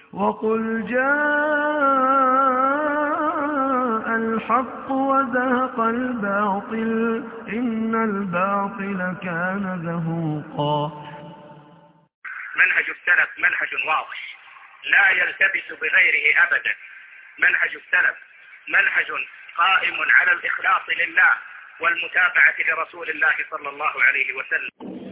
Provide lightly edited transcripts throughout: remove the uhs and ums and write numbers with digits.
وقل جاء الحق وزهق الباطل إن الباطل كان زهوقا. منهج السلف منهج واضح لا يلتبس بغيره أبدا. منهج السلف منهج قائم على الإخلاص لله والمتابعة لرسول الله صلى الله عليه وسلم.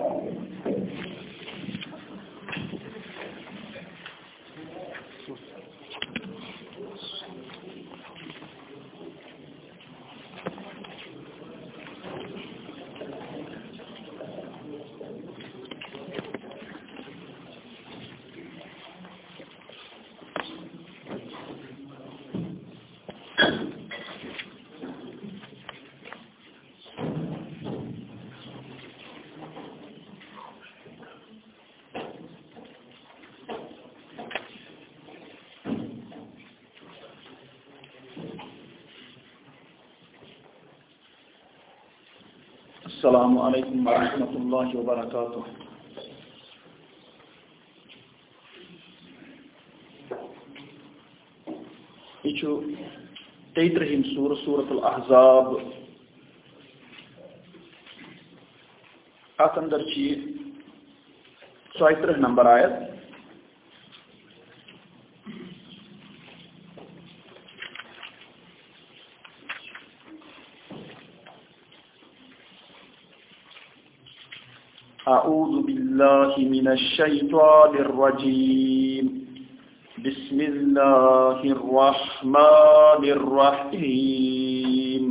السلام علیکم ورحمۃ اللہ وبرکاتہ. یہ 33 سورۃ الاحزاب. ات اندر 34 نمبر آیت. اعوذ باللہ من الشیطان الرجیم. بسم اللہ الرحمن الرحیم.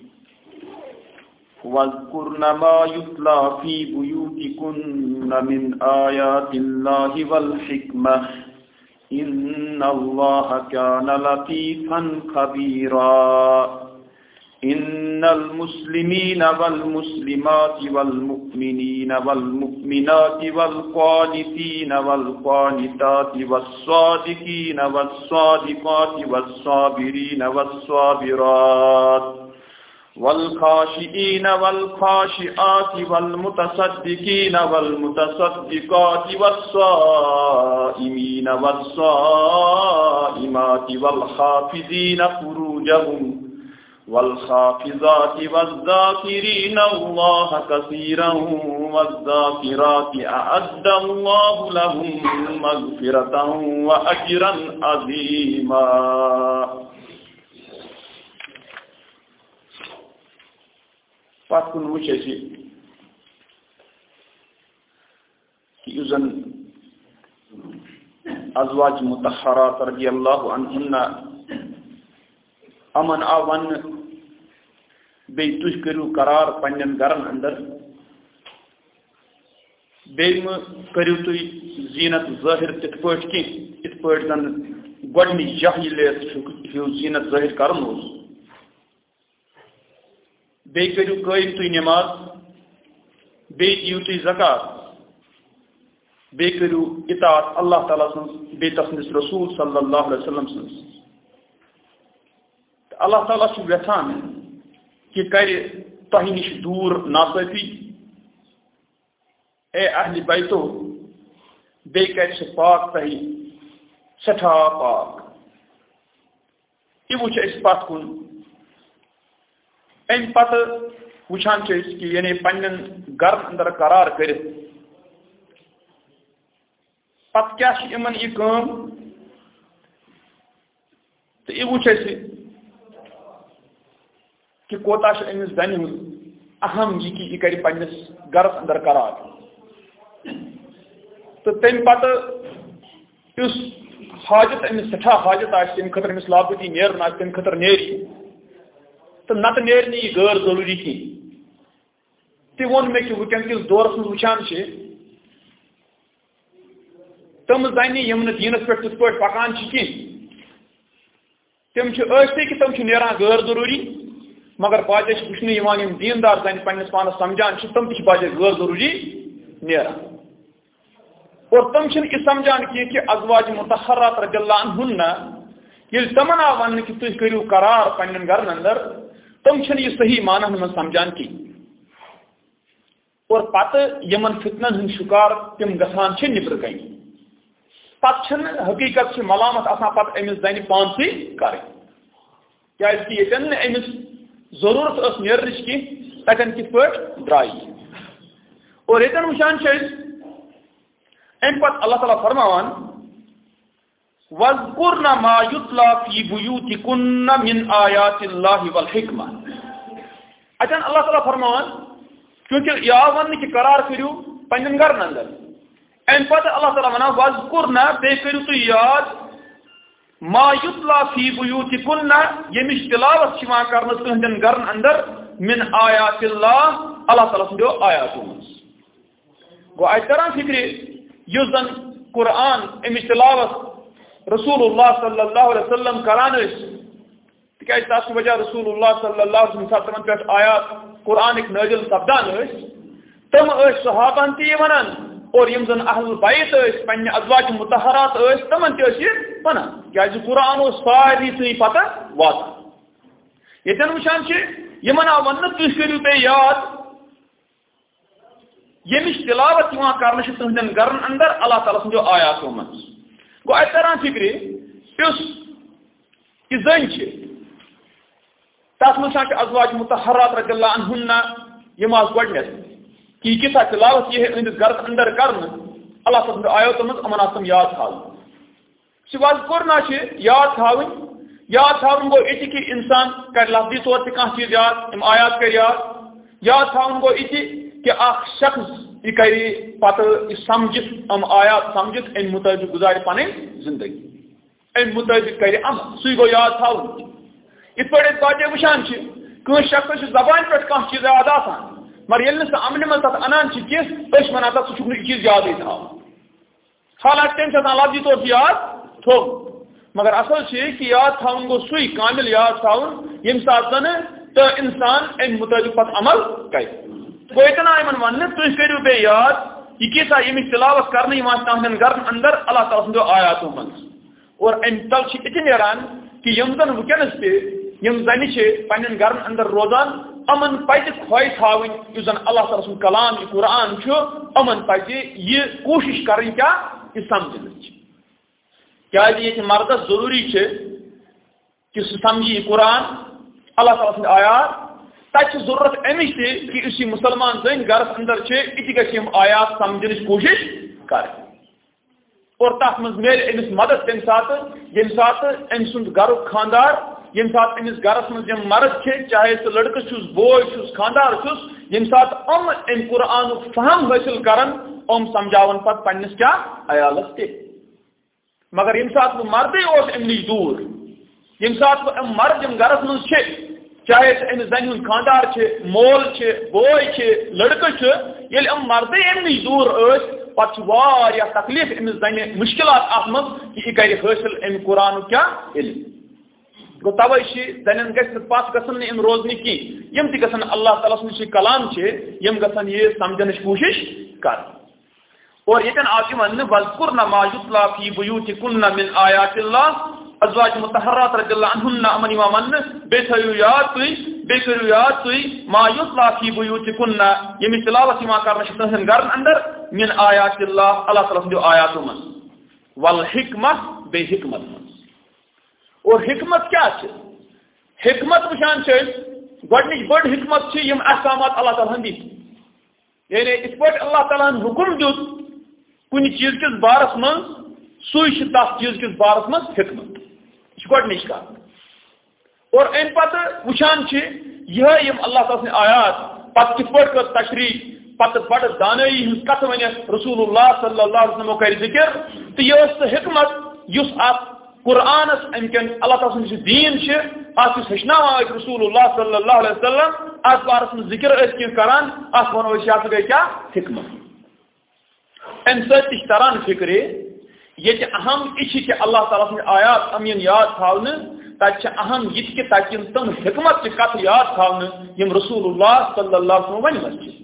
واذکرن ما یتلی فی بیوتکن من آیات اللہ والحکمہ ان اللہ کان لطیفا خبیرا. ان المسلمین والمسلمات والمؤمنین والمؤمنات والقانتین والقانتات والصادقین والصادقات والصابرین والصابرات والخاشعین والخاشعات والمتصدقین والمتصدقات والصائمین والصائمات والحافظین فروجهم والحافظات والذاكرين الله كثيرا والذاكرات أعد الله لهم مغفرة وأجرا عظيما. پتہ کن وچھ اسی کہ یزن ازواج مطہرات رضی اللہ عنہن امن آون بی تُہۍ کٔرِو قرار پنٛنٮ۪ن گرن اندر. بیٚیہِ مہٕ کٔرِو تُہۍ زیٖنت ظٲہِر تِتھ پٲٹھۍ کینٛہہ یِتھ پٲٹھۍ زن گۄڈنِچ جاہلیت ہیوٗ زیٖنت ظٲہِر کرُن اوس. بیٚیہِ کٔرِو قٲیِم تُہۍ نٮ۪ماز. بیٚیہِ دِیِو تُہۍ زکات. بیٚیہِ کٔرِو اطاعت اللہ تعالیٰ سٕنٛز بیٚیہِ تسٕنٛدِس رسوٗل صلی اللہ علیہ وسلم سٕنٛز. اللہ تعالیٰ چھُ یژھان کہ کرِ تۄہہِ نِش دوٗر ناصٲفی اے اہلِ بیتو. بیٚیہِ کرِ سُہ پاک تۄہہِ سٮ۪ٹھاہ پاک. یہِ وٕچھ أسۍ پتھ کُن. اَمہِ پتہٕ وٕچھان چھِ أسۍ کہِ یعنی پنٛنٮ۪ن گرن اندر قرار کٔرِتھ پتہٕ کیٛاہ چھِ یِمن یہِ کٲم تہٕ یہِ وٕچھ اَسہِ کہ کوتاہ چھُ أمِس زنہِ ہُنٛد اہم یہِ کہِ یہِ کرِ پنٛنِس گرس اندر قرار. تہٕ تمہِ پتہٕ یُس حاجت أمِس سٮ۪ٹھاہ حاجت آسہِ تمہِ خٲطرٕ أمِس لاگتی نیرُن آسہِ تمہِ خٲطرٕ نیرِ تہٕ نتہٕ نیرِ نہٕ یہِ غٲر ضروٗری کینٛہہ. تہِ ووٚن مےٚ کہِ وٕنکٮ۪ن کِس دورس منٛز وٕچھان چھِ تِم زنہِ یِم نہٕ دیٖنس پٮ۪ٹھ تِتھ پٲٹھۍ پکان چھِ کینٛہہ تِم چھِ ٲسۍ کہ تِم چھِ نیران غٲر ضروٗری مگر باجے چھِ وٕچھنہٕ یِوان یِم دیٖندار زنہِ پنٛنِس پانس سمجھان چھِ تِم تہِ چھِ باجے غٲر ضروٗری نیران. اور تِم چھِنہٕ یہِ سمجھان کینٛہہ کہِ ازواج مطہرات رضی اللہ عنہن ییٚلہِ تِمن آو وننہٕ کہِ تُہۍ کٔرِو قرار پنٛنٮ۪ن گرن اندر تِم چھِنہٕ یہِ صحیح معناہن منٛز سمجھان کینٛہہ. اور پتہٕ یِمن فتنن ہٕنٛدۍ شکار تِم گژھان چھِ نٮ۪برٕ کنہِ. پتہ حقیقت سے ملامت آسان پتہ امس زنی پانسی کریں کہ یتن امس ضرورت اس نیرنچ کی تتن کت پہ درائی اور یتن وچان ام پتہ اللہ تعالیٰ فرماوان وَاذْكُرْنَ مَا يُتْلَى فِي بُيُوتِكُنَّ مِنْ آيَاتِ اللَّهِ وَالْحِكْمَةِ اتن اللہ تعالیٰ فرماوان کیونکہ یہ ون کہ قرار کرو پنن گرن اندر ام پتہ اللہ تعالیٰ ونان وَاذْكُرْنَ بے کرو تو یاد ما یتلا فی بیوتکن یمش تلاوت چھوان کرنا تہندن گرن اندر من آیات اللہ اللہ تعالیٰ سندو آیاتو منز گو آیت کران فکری یس زن قرآن امش تلاوت رسول اللہ صلی اللہ علیہ وسلم کران اس تکیاز تاس وجہ رسول اللہ صلی اللہ علیہ وسلم تمن پیٹھ آیات قرآن ایک نازل سپدان اس تم اس صحابان تی ونان اور یم زن اہل بیت اس پنہ ازواج مطہرات اس تمن تی اس ونان کیاز قرآن اس ساری تی پتہ وات یتن وشان چھ یمن ون تُہۍ کٔرِو بیٚیہِ یاد ییٚمِچ تلاوت یِوان کرنہٕ چھِ تُہنٛدٮ۪ن گرن اندر اللہ تعالیٰ سٕنٛدیو آیاتو منٛز گوٚو اَتہِ تران فِکرِ یُس یہِ زٔنۍ چھِ تَتھ منٛز چھِ ازواج مطہرات رضی اللہ عنہُنہ یِم آسہٕ گۄڈنٮ۪تھ کہ یہِ کِژھ تلاوت یِہے أہٕنٛدِس گرس اندر کرنہٕ اللہ تعالیٰ سٕنٛدیو آیاتو منٛز یِمن آسہٕ تِم یاد تھاوٕنۍ سُہ وَذکُرنا چھِ یاد تھاوٕنۍ یاد تھاون گو یہ کہ انسان کر لفظی طور پہ کھانا چیز یاد ام آیات کر یاد تھاون گو یہ کہ اخ شخص یہ کر پتہ یہ سمجھت ام آیات سمجھت ام مطابق گزار پن زندگی ام مطابق کر عمل سی گو یاد تھاون ات پہ باقی وچان کس شخص زبان پہ کھانا چیز یاد آسان مگر یل سہ عمل من تک انان کس ونان تک سہ یہ چیز یاد تھا حالانکہ تم سے لفظی طور پہ یاد تھو مگر اصل کہ یاد تھاون گو سوئی کامل یاد تھاون یم سات زن تو انسان ام مطابق پتہ عمل کر گو اتنا یمن ون تُہۍ کٔرِو بیٚیہِ یاد یہ کیسا یمچ تلاوت کرنے تہندین گرن اندر اللہ تعالیٰ سندو آیاتو منز اور ام تل اتہ نیران کہ یم زن ونکس تہ یم زنہ پنن گرن اندر روزان امن پزِ خواہ تھاون یُس زن اللہ تعالیٰ سُنٛد کلام یہ قرآن امن پزِ یہ کوشش کریں کیا یہ سمجھنچ کیا یہ مردس ضروری کہ سہ سمجھی قرآن اللہ تعالیٰ سند آیات تک ضرورت امچ کہ اسی مسلمان زن گرس اندر یہ گھم آیات سمجھنچ کوشش کر اور تک مز مل امس مدد تمہ سات یم سات ام سند گرک خاندار یم سات امس گرس مز یم مرد چاہے سہ لڑکہ چھس بوے چھس خاندار چھس یم سات ام قرآن فہم حاصل کرن سمجھاون پتہ پنس کیا عیالس تہ مگر یم سات وہ مردے ام نش دور یم سات وہ مرد یم گرس مز چاہے ام زن ہند خاندار مول بوے لڑکہ یل ام مردے ام نش دور پتہ تکلیف امس زن مشکلات ات مز کہ یہ کر حاصل ام قرآن کیا علم گو توے زنن گھس پس گھن ام روزن کی یم تہ گھن اللہ تعالیٰ سن کلام یم گھن یہ سمجھنچ کوشش کر اور یتن آج ون وَاذْكُرْنَ مَا يُتْلَى فِي بُيُوتِكُنَّ مِنْ آیَاتِ اللَّهِ ازواج مطہرات رضی اللہ عنہن امن ون بے تھیو یاد تھی ما یتلا فی بیوتکن یمی تلاوت ما کرنا تہندین گرن اندر من آیات اللہ اللہ تعالیٰ سندیو آیاتو من والحکمت بے حکمت من اور حکمت کیا حکمت وچان گۄڈنِچ بڑ حکمت یم احکامات اللہ تعالیٰ ہندی یعنی اس پہ اللہ تعالیٰ حکم دیت کن چیز کس بارس من سوئی تس چیز کس بارس من حکمت یہ گۄڈنِچ کتھ اور ام پتہ وچان یہ اللہ تعالیٰ سن آیات پتہ کت پہ کر تشریح پتہ بڑ دانائی ہز کت ونیت رسول اللہ صلی اللہ علیہ وسلم کر ذکر تو یہ سہ حکمت اس ات قرآنس امکن اللہ تعالیٰ سن دین ات ہچنا رسول اللہ صلی اللہ علیہ وسلم ات بارس من ذکر کی کران ات ونو یہ گئی کیا حکمت ام سی تران فکر یہ اہم یہ کہ اللہ تعالیٰ سن آیات امین یاد تھاؤن تک اہم یہ کہ تاکہ تم حکمت کی کت یاد تھاؤن یم رسول اللہ صلی اللہ علیہ وسلم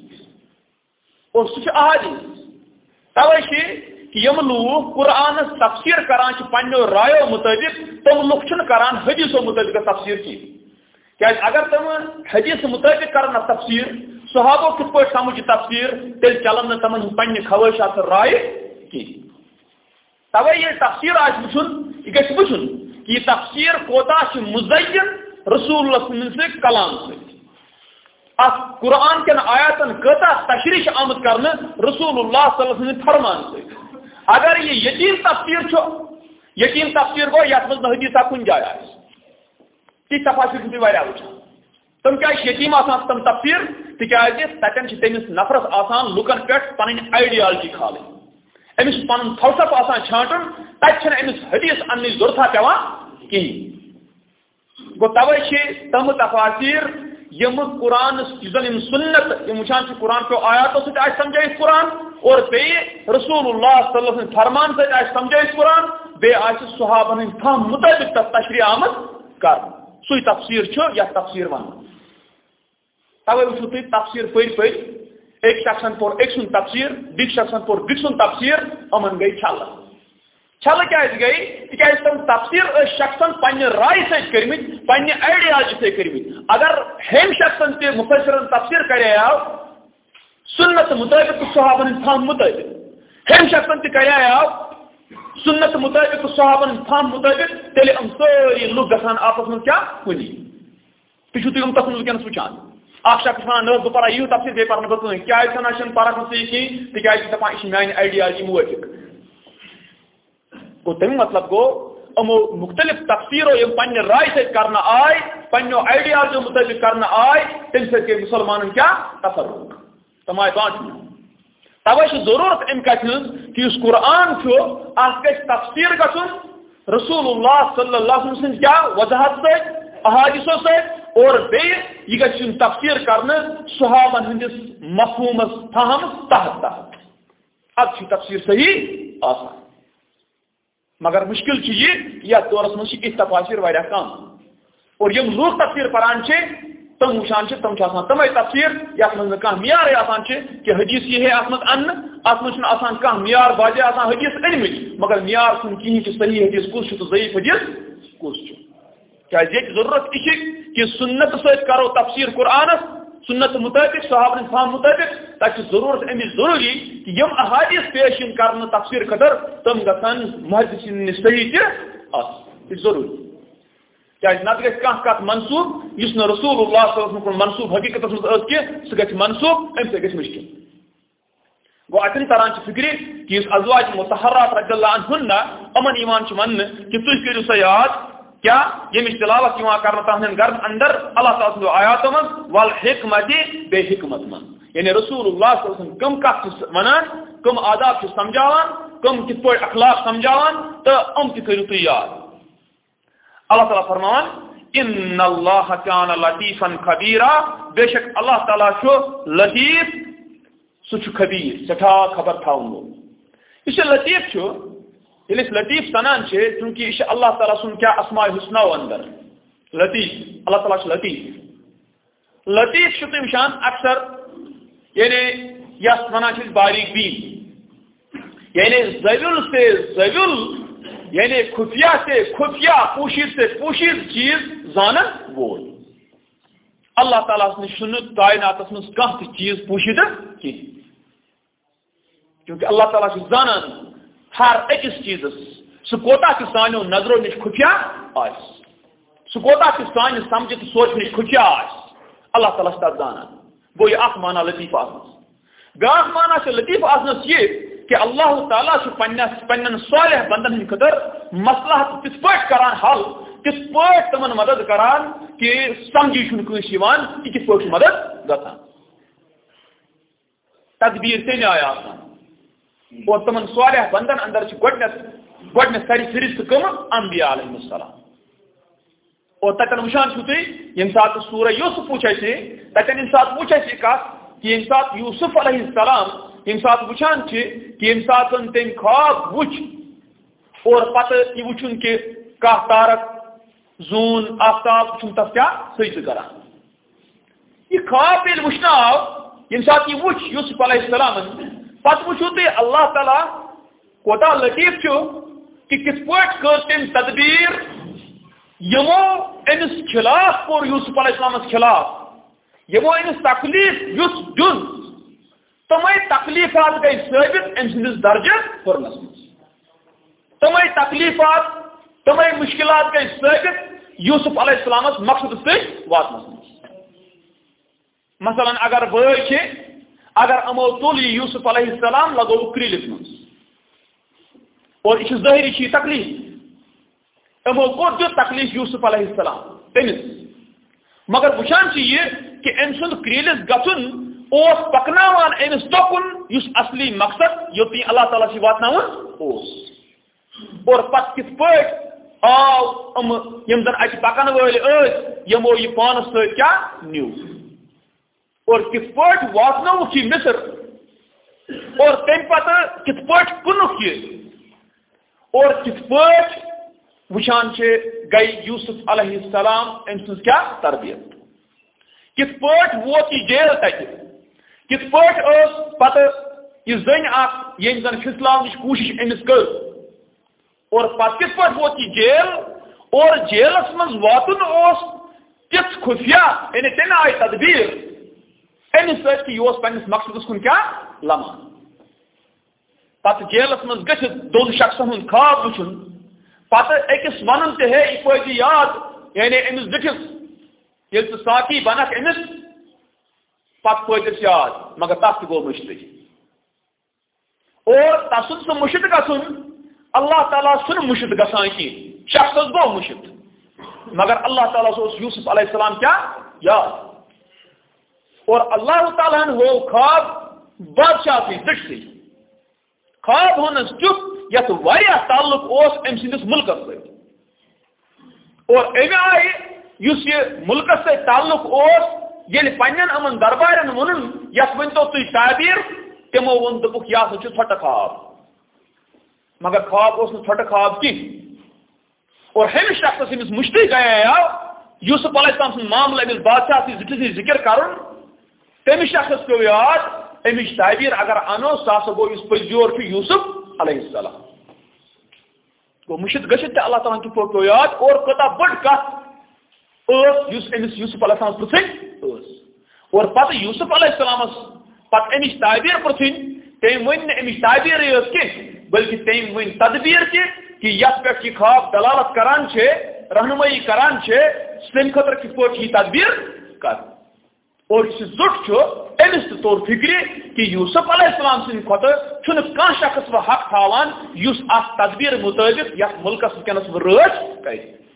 ون اور سہ احادیث توے کہ یم لوگ قرآن تفسیر کران پنو رایو مطابق تم لوگ کران حدیثو مطابق تفسیر کی اگر تم حدیث مطابق کرنا تفسیر صحابہ کت پہ سمجھ تفسیر تیل چلن تمن پنہ خواہشات رائے کی توے یہ تفسیر وچن یہ گژھِ وچھن کہ یہ تفسیر کوتا مزین رسول اللہ صلی اللہ علیہ وسلم کلام سے قرآن کن آیاتن کتا تشریح آمد کرنے رسول اللہ صلی اللہ علیہ وسلم فرمان سے اگر یہ یقین تفسیر چھو یقین تفسیر گو یت مز حدیثہ کن جائے تی تفاسیر تھی واریاہ وچھان تم کیا یتیم آسان تم تفسیر تکیازِ تتن چھ تمس نفرس آسان لکن پہ پن آئیڈیالوجی کھالیں امس پن فلسفہ آسان چھانٹن تت چھن امس حدیث ان ضرورتہ پیوان کہین گو توے تم تفاسیر یم قرآن یم سنت یم وچان قرآن کو آیاتوں سے آج سمجھائے قرآن اور بے رسول اللہ صلی اللہ علیہ وسلم فرمان سے آج سمجھائے قرآن بے آج صحابہ ہند فهم مطابق تشریح آمد کر سوی تفسیر چھو یا تفسیر ون توے وچھو تھی تفسیر پڑ ایک شخصن پور ایک سن تفسیر بیک شخصن پور بیک سن تفسیر امن گئی چھل چھل کیا گئی تکیاز تم تفسیر شخصن پنہ رائے سے کرمت پنہ آئیڈیالوجی سے کرمت اگر ہم شخصن تے مفسرن تفسیر کرے آو سنت مطابق صحابہ فهم مطابق ہم شخصن تے کرے آو سنت مطابق صحابہ فهم مطابق تیلے ام ساری لوگ گژھان آپس میں کیا کنی تھی تھی تم تک ونکس وچان اخ شخص ونان نہ بہ پرا یہ تفسیر بے پرن بہ کیا سناشن پارا سے کی تکیاز دپان یہ میان آئیڈیالوجی موافق گو تم مطلب گو امو مختلف تفسیروں یم پنہ رائے سے کرنا آئے پنو آئیڈیالوجی مطابق کرنا آئے تم سے کہ مسلمانن کیا تفرق تم آئے بانٹنا توے ضرورت ام کت کہ اس قرآن ات گھ تفسیر گھن رسول اللہ صلی اللہ علیہ وسلم کیا وضاحت سے احادیثوں سے اور بے یہ گھ تفسیر کرنے صحابہ ہندس مفہومس فہم تحت اب تفسیر صحیح آسان مگر مشکل یہ دورس مجھ تفاسیر واریاہ کم اور یم لوگ تفسیر پران تم وچان تم تمے تفسیر یت مز کھانا معیار آسان کہ حدیث یہ ہے ات مز ات مز آسان کھانا معیار باجے آسان حدیث انمت مگر معیار چھن کہین کہ صحیح حدیث کس تو ضعیف حدیث کس یہ ضرورت یہ کہ سنت ست کرو تفسیر قرآنس سنت مطابق صحابہ فهم مطابق تک ضرورت امی ضروری کہ یم احادیث پیش کرنے تفسیر خطر تم گھن محدثین صحیح تہ ضروری کیا نت گھ کت منسوب اس رسول اللہ صلی اللہ علیہ وسلم منسوب حقیقت مز کی سہ گھ منسوب ام سے گھ مشکل گو اتن تران فکر کہ اس ازواج مطہرات رضی اللہ عنہن امن ایمان من کہ تھی کرو سا یاد کیا یمچ تلاوت کرنا تہذین گھر اندر اللہ تعالیٰ سند آیاتوں من والحکمت بے حکمت من یعنی رسول اللہ صلی اللہ علیہ وسلم کم کت ونان کم آداب سمجھاوان کم کت پہ اخلاق سمجھاوان تو ام تہ کرو تھی یاد اللہ تعالیٰ فرمان ان اللہ کان لطیفا خبیرا بے شک اللہ تعالیٰ لطیف سہ خبیر سٹھا خبر تھاون وول یہ لطیف یل لطیف سنان چونکہ یہ اللہ تعالیٰ سن کیا اسماء الحسنہ اندر لطیف اللہ تعالیٰ لطیف لطیف تم شان اکثر یعنی یس ونان باریک بین یعنی زویل سے زویل یعنی خفیہ سے خفیہ پوشید سے پوشید چیز زانن وول اللہ تعالیٰ کائنات مز کھانا چیز پوشید کی کیونکہ اللہ تعالیٰ زانان ہر اکس چیز سہ کوتا سانو نظروں نش خفیہ سہ کوتا سان سمجھ تو سوچ نش خفیہ اللہ تعالیٰ تک زانان گو یہ اخ مانا لطیف آسنس بیاکھ مانا لطیف آسنس یہ کہ اللہ تعالیٰ پنن صالح بندن ہند خطر مسئلہ تت پہ کران حل تت پہ تمن مدد کران کہ سمجھی کنس یہ کت پہ مدد گھان تدبیر تمہیں آئے آسان اور تمن صالح بندن اندر گۄڈنیٚتھ ساری فہرست کم انبیاء علیہ السلام اور تتن وچان تھی یم سات سورہ یوسف وچ تتن یم سات وچ کت کہ یم سات یوسف علیہ السلام یم سات وچان کہ یم سات تم خواب وچ اور پتہ یہ وچن کہ کھانا تارک زون آفتاب تس کیا سجدہ کران یہ خواب یل وچن آو یم سات یہ وچ یوسف علیہ السلام پتہ وچھو تھی اللہ تعالیٰ کوتا لطیف کہ کت پہ کر تم تدبیر یمو امس خلاف پور یوسف علیہ السلام خلاف یمو امس تکلیف یس دن تمے تکلیفات گئی ثابت ام سندس درجہ پھرنس مز تمے تکلیفات تمے مشکلات گئی ثابت یوسف علیہ السلام مقصد سے واتنس مثلا اگر بھائی اگر امو تل یوسف علیہ السلام لگو کریلس من اور یہ ظاہری تکلیف امو کو جو تکلیف یوسف علیہ السلام تمس مگر وچان یہ کہ ام سند کریلس گھن پکنان امس تکن اس اصلی مقصد یوتی اللہ تعالیٰ سے واتن اور پت کت پہ آو یم زن اتہ پکن ول یمو یہ پانس ست کیا نیو اور کت پہ واتنوک یہ مصر اور تم پتہ کت پہ کنک یہ اور کت پہ وچان گئی یوسف علیہ السلام ام سن کیا تربیت کت پہ ووت یہ جیل تک کت پہ پتہ یہ زن یم زن پھسلاون کوشش امس کر اور پتہ کت پہ ووت یہ جیل اور جیلس من واتن تیت خفیہ یعنی تمہیں آئی تدبیر امس ست کہ یہ پنس مقصدس کن کیا لمان پتہ جیلس من گھت دون شخصن ہند خواب وچن پتہ اکس ون تہ ہے یہ پہ یاد یعنی امس دٹس یل تو ساقی بنک امس پتہ پس یاد مگر تس تہ گو مشتق اور تسن سہ مشت گھن اللہ تعالیٰ سن مشت گسان کی شخص گو مشت مگر اللہ تعالیٰ یوسف علیہ السلام کیا یاد اور اللہ تعالیٰ ہو خواب بادشاہ سی دٹ سی خواب ہونس چپ یت واریاہ تعلق اس ام سندس ملکس ست اور امہ آئی اس یہ ملکس ست تعلق اس یل پنن امن دربارن ون یت ونتو تھی تعبیر تمو ون دپک یہ ہسا ژھٹ خواب مگر خواب اس ژھٹ خواب کی اور ہمس شخص امس مشتق گیا یوسف علیہ السلام سن معاملہ امس بادشاہ سی زٹھس ذکر کرن تمس شخص پیو یاد امچ تعبیر اگر انو سا گو اس پزیور یوسف علیہ السلام گو مشت گھت اللہ تعالیٰ کی پیو یاد اور کتا بڑ کت امس یوسف علیہ السلام پرچن اور پتہ یوسف علیہ السلام پتہ امچ تعبیر پرچن تم ون امچ تعبیر یوت کی بلکہ تم ون تدبیر تہ کہ یت پہ یہ خواب دلالت کران رہنمائی کران تمہ خطر کت پہ یہ تدبیر کر اور یہ زٹ امس تہ طور فکر کہ یوسف علیہ السلام سند کھتہ کھانا شخص و حق تھاوان اس ات تدبیر مطابق یت ملکس ونکس رچ کر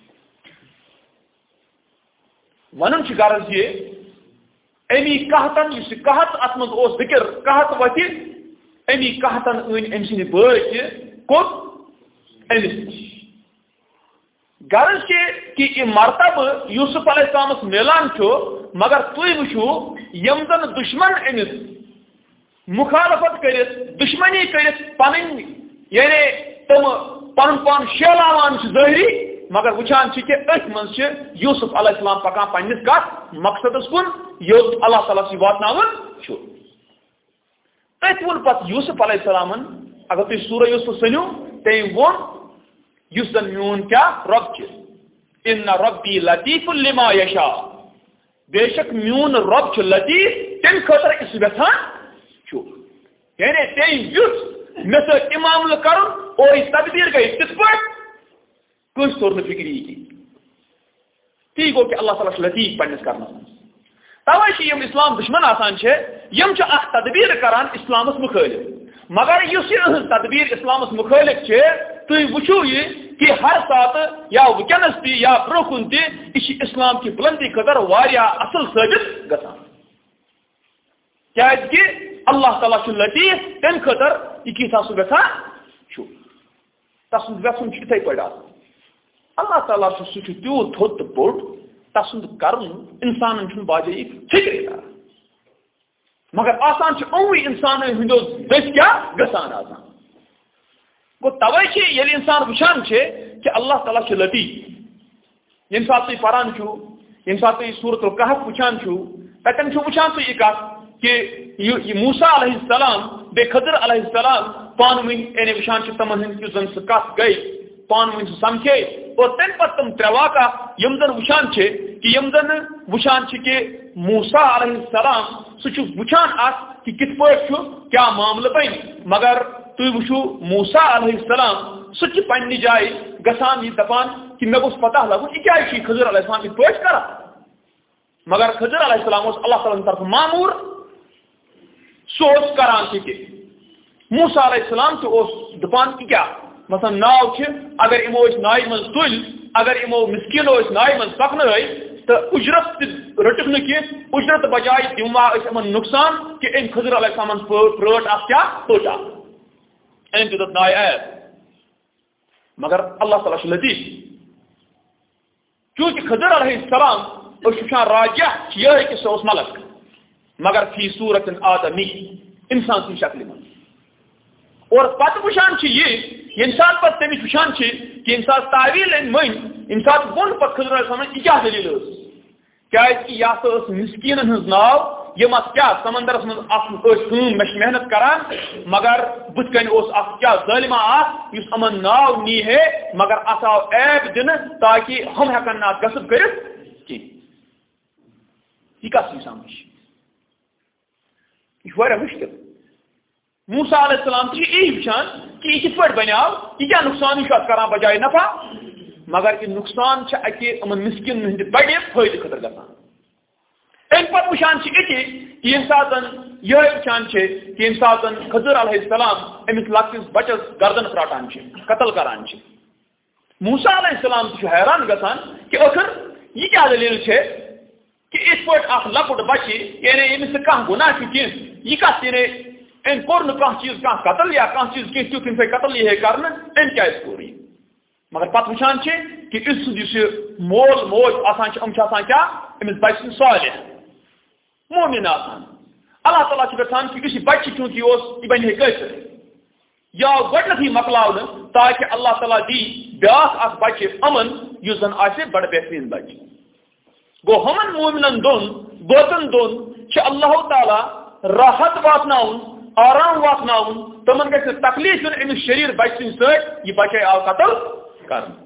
ون غرض یہ امی قحطن اس قحط ات من ذکر قحط وت امی قحطن ان ام سند بچ کت امس نش غرض کہ یہ مرتبہ یوسف علیہ السلام ملان مگر تھی وچو یم زن دشمن امس مخالفت کرت دشمنی کرت پن یعنی تم پن پان شیلاوان ظاہری مگر وچان کہ ات من یوسف علیہ السلام پکان پنس کت مقصدس کن یوت اللہ تعالیٰ سی واتناون تت ون پتہ یوسف علیہ السلام اگر تھی سورہ یوسف سنو تم ون اس زن میون کیا رب ان ربی لطیف لما یشاء بے شک میون رب لطیف تم خاطر اس ویسان یعنی تم یس مے سی معاملہ کر اور یہ تدبیر گئی تت پہ کس طور فکری کی تی گو کہ اللہ تعالیٰ لطیف پنس کرنا توے یم اسلام دشمن آسان یم اخ تدبیر کران اسلامس مخالف مگر اس تدبیر اسلامس مخالف تھی وچو یہ کہ ہر سات یا ونکس تہ یا برو کن تہ یہ اسلام کی بلندی خاطر واریاہ اصل ثابت گژھان کیازکہ اللہ تعالیٰ لطیف تمہ خاطر یہ کیسا سہ گژھان تسند ویسن اتھے پہ اللہ تعالیٰ سہ تیوت تھوت تو بوڑ تسند کرن انسان باجے فکر مگر آسان اوی انسان ہندو دس کیا گژھان آسان گو توے یل انسان وچان کہ اللہ تعالیٰ لطیف یم سات تھی پران یم سات تھی سورۃ الکہف وچان تتن وچان تھی یہ کت کہ موسیٰ علیہ السلام بے خضر علیہ السلام پان ون یعنی وچان تمن ہند زن سہ کت گئی پان ون سمکھے اور تم پتہ تم ترے واقعہ یم زن وچان کہ یم زن وچان کہ موسیٰ علیہ السلام سہ وچان کہ کت پہ کیا معاملہ بن مگر تھی وچو موسیٰ علیہ السلام سہ پنہ جائے گژھان یہ دپان کہ مے گوٚژھ پتہ لگُن یہ کیٛازِ چھُ خضر علیہ السلام یِتھ پٲٹھۍ کران مگر خضر علیہ السلام اوس اللہ تعالیٰ طرف معمور سہ اوس کران تہِ موسیٰ علیہ السلام تہِ اوس دپان کہ کیا مثلا ناو چھ اگر یمو أسۍ ناوِ منٛز تُلۍ اگر یمو مسکیٖنو أسۍ ناوِ منٛز پکنٲے تہٕ اجرت تہِ رٔٹِکھ نہٕ کینٛہہ اجرت بجایہِ دِموا أسۍ یِمن نقصان کہ أمۍ خضر علیہ السلامن پرٛٲٹ اکھ کیاہ پٔٹ اکھ أمۍ دیُت ناوِ عیب مگر اللہ تعالیٰ چھُ لطیف چونکہ خضر علیہ السلام أسۍ وٕچھان راجع چھِ یِہے کہ سُہ اوس ملک مگر فی صورت آدمی انسان سٕنٛدِ شکلہِ منٛز اور پتہ وٕچھان چھِ یہِ ییٚمہِ ساتہٕ پتہٕ تٔمِس وٕچھان چھِ کہ ییٚمہِ ساتہٕ تعویٖل أنۍ مٔنۍ ییٚمہِ ساتہٕ ووٚن پتہٕ خضر علیہ السلامن یہِ کیٛاہ دٔلیٖل ٲس کیٛازِکہِ یہِ ہسا ٲس مسکیٖنن ہٕنٛز ناو یِم اتھ کیٛاہ سمندرس منٛز ٲسۍ کٲم مےٚ چھِ محنت کران مگر بٕتھِ کَنہِ اوس اکھ کیٛاہ ظٲلما اکھ یُس یِمن ناو نی ہے مگر اتھ آو عیب دِنہٕ تاکہِ ہم ہٮ۪کن نہٕ اتھ غصب کٔرِتھ کینٛہہ یہِ کتھ چھِ سمجھ یہِ چھُ واریاہ مُشکل موسیٰ علیہ السلام تہِ چھِ یی وٕچھان کہ یہِ کِتھ پٲٹھۍ بنیٛاو یہِ کیٛاہ نقصان چھُ اتھ کران بجایے نفع مگر یہِ نقصان چھِ اکہِ یِمن مسکیٖنن ہٕنٛدِ بڑِ فٲیدٕ خٲطرٕ گژھان امہِ پتہٕ وٕچھان چھِ یہِ کہ ییٚمہِ ساتہٕ یِہے وٕچھان چھِ کہ ییٚمہِ ساتہٕ خضر علیہ السلام أمِس لۄکٹِس بچس گردن پراٹان چھِ قتل کران چھِ موسیٰ علیہ السلام تہِ چھُ حیران گژھان کہ ٲخر یہِ کیٛاہ دٔلیٖل چھِ کہ یِتھ پٲٹھۍ اکھ لۄکُٹ بچہِ یعنی أمِس نہٕ کانٛہہ گۄناہ چھُ کینٛہہ یہِ کتھ یعنی أمۍ کوٚر نہٕ کانٛہہ چیٖز کانٛہہ قتل یا کانٛہہ چیٖز کینٛہہ تیُتھ ییٚمہِ سۭتۍ قتل یی ہے کرنہٕ أمۍ کیٛازِ کوٚر یہِ مگر پتہٕ وٕچھان چھِ کہ أمۍ سُنٛد یُس یہِ مول موج آسان چھِ یِم چھِ آسان کیٛاہ أمِس بچہِ سٕنٛدۍ صالح مومِن آسان اللہ تعالیٰ چھُ یژھان کہ یُس یہِ بچہِ چھُ چوٗنٛکہِ یہِ اوس یہِ بنہِ ہے کٲفِر یہِ آو گۄڈنیٚتھٕے مۄکلاونہٕ تاکہِ اللہ تعالیٰ دی بیٛاکھ اکھ بچہِ یِمن یُس زن آسہِ بڑٕ بہتریٖن بچہِ گوٚو ہُمن مومِنن دۄن بٲژن دۄن چھِ اللہ تعالیٰ راحت واتناوُن آرام واتناوُن تِمن گژھِ نہٕ تکلیٖف یُن أمِس شریٖر بچہِ سٕنٛدِ سۭتۍ یہِ بچے آو قتل کرنہٕ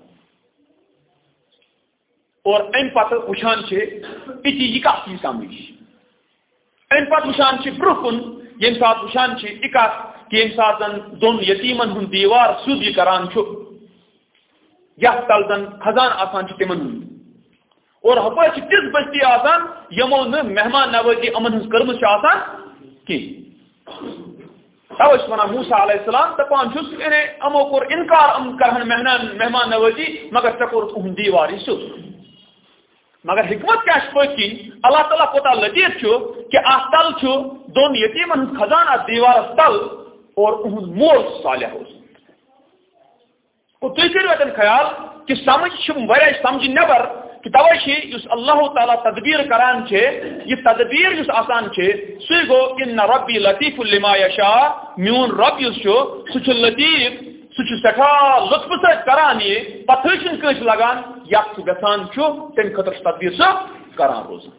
اور امہِ پتہٕ وٕچھان چھِ أتی یہِ کتھ یی سمجھ امہِ پتہٕ وٕچھان چھِ برٛونٛہہ کُن ییٚمہِ ساتہٕ وٕچھان چھِ یہِ کتھ کہ ییٚمہِ ساتہٕ زن دۄن یتیٖمن ہُنٛد دیوار سیوٚد یہِ کران چھُ یتھ تل زن خزان آسان چھُ تِمن ہُنٛد اور ہپٲرۍ چھِ تِژھ بستی آسان یِمو نہٕ مہمان نوٲزی یِمن ہٕنٛز کٔرمٕژ چھِ آسان کینٛہہ توے چھُ ونان موسیٰ علیہ السلام دپان چھُس یعنی یِمو کوٚر انکار یِم کرہن مہمان نوٲزی مگر ژےٚ کوٚرُتھ یِہُنٛد دیوار یہِ سیوٚد مگر حکمت کیا چھِ پٔتۍ کِنۍ اللہ تعالیٰ کوتاہ لطیف چھُ کہ اتھ تل چھُ دۄن یتیٖمن ہُنٛد خزان اتھ دیوارس تل اور یِہُنٛد مول صالح اوس اور تُہۍ کٔرِو اتٮ۪ن خیال کہ سمجھ چھِ واریاہ سمجھِ نیبر کہ توے چھِ یُس اللہ تعالیٰ تدبیر کران چھِ یہ تدبیر یُس آسان چھِ سُے گوٚو ان ربی لطیف لما یشاء میون رب یُس چھُ سُہ چھُ لطیف سُہ چھُ سٮ۪ٹھاہ لطفہٕ سۭتۍ کران یہِ پتہٕ چھُنہٕ کٲنٛسہِ لگان یتھ سُہ گژھان چھُ تمہِ خٲطرٕ چھُ تدبیر سُہ کران روزان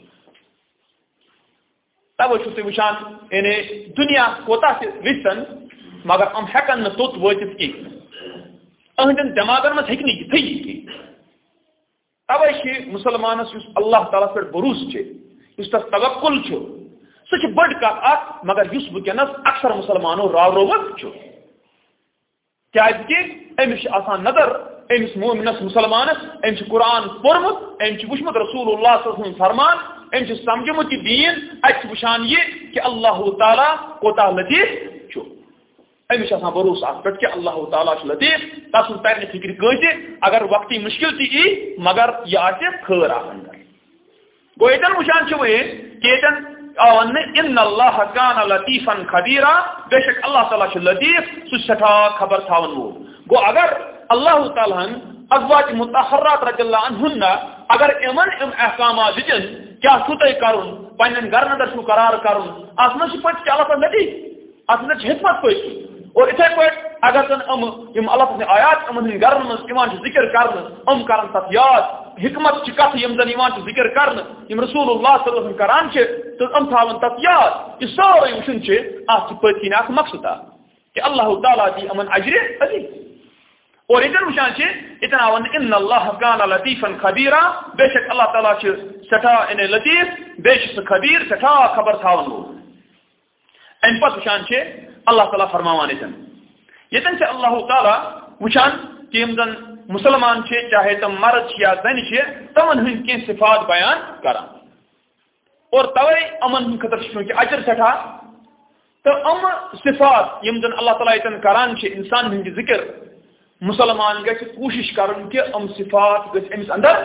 توے چھُو تُہۍ وٕچھان یعنی دُنیا کوتاہ تہِ وِژھن مگر یِم ہٮ۪کن نہٕ توٚت وٲتِتھ کینٛہہ أہٕنٛدٮ۪ن دٮ۪ماغن منٛز ہیٚکہِ نہٕ یِتھٕے یہِ کینٛہہ توے چھِ مُسلمانس یُس اللہ تعالیٰ پٮ۪ٹھ بروسہٕ چھُ یُس تتھ توکُل چھُ سُہ چھِ بٔڑ کتھ اکھ مگر یُس وٕنکٮ۪نس اکثر مُسلمانو راورومُت چھُ کیٛازِکہِ أمِس چھِ آسان نظر أمِس مومِنس مُسلمانس أمۍ چھُ قرآن پوٚرمُت أمۍ چھُ وٕچھمُت رسول اللہ صلی اللہ علیہ وسلم فرمان أمۍ چھُ سمجھمُت یہِ دیٖن اَتہِ چھُ وٕچھان یہِ کہ اللہ تعالیٰ کوتاہ لطیف چھُ أمِس چھُ آسان بروسہٕ اتھ پٮ۪ٹھ کہ اللہ تعالیٰ چھُ لطیف تسُنٛد ترِ نہٕ فِکرِ کٲنٛسہِ اگر وقتی مُشکل تہِ یی مگر یہِ آسہِ خٲر آسان گوٚو ییٚتٮ۪ن وٕچھان چھِ وۄنۍ کہ ییٚتٮ۪ن آو وننہٕ ان اللہ کان لطیفن خبیرا بے شک اللہ تعالیٰ چھُ لطیف سُہ چھُ سٮ۪ٹھاہ خبر تھاون وول گوٚو اگر اللہ تعالیٰ ہن ازواج مطہرات رضی اللہ عنہن اگر یِمن یِم احکامات دِتِن کیٛاہ چھُو تۄہہِ کرُن پنٕنٮ۪ن گرن اندر چھُو قرار کرُن اتھ منٛز چھِ پٔتۍ اللہ تعالیٰ لطیف اتھ منٛز چھِ حکمت پٔتۍ اور یِتھے پٲٹھۍ اگر زن یِم اللہ تعالیٰ سٕنٛدِ آیات یِمن ہٕنٛدۍ گرن منٛز یِوان چھِ ذِکر کرنہٕ کرن تتھ یاد حکمت چھِ کتھٕ یِم زن یِوان چھِ ذِکر کرنہٕ یِم رسول اللہ صلی اللہ علیہ وسلم کران چھِ تہٕ تھاون تتھ یاد یہِ سورُے وٕچھُن چھِ اتھ چھِ پٔتۍ کِنۍ اکھ مقصد اکھ کہ اللہ تعالیٰ دی یِمن اجرِ عظیٖم اور ییٚتٮ۪ن وٕچھان چھِ ییٚتٮ۪ن آو وننہٕ ان اللہ کان لطیفن خبیرا بے شک اللہ تعالیٰ چھُ سٮ۪ٹھاہ یعنی لطیف بیٚیہِ چھُ سُہ خبیٖر سٮ۪ٹھاہ خبر تھاون وول امہِ پتہٕ وٕچھان چھِ اللہ تعالیٰ فرماوان ییٚتٮ۪ن چھِ اللہ تعالیٰ وچان کہ زن مسلمان چاہے تم مرد یا زن تمن ہند کی صفات بیان کران اور توے امن خطر چونکہ اجر سٹھا تو ام صفات یم زن اللہ تعالیٰ یتن کران انسان ہند ذکر مسلمان گژھِ کوشش کرن کہ ام صفات گژھِ امس اندر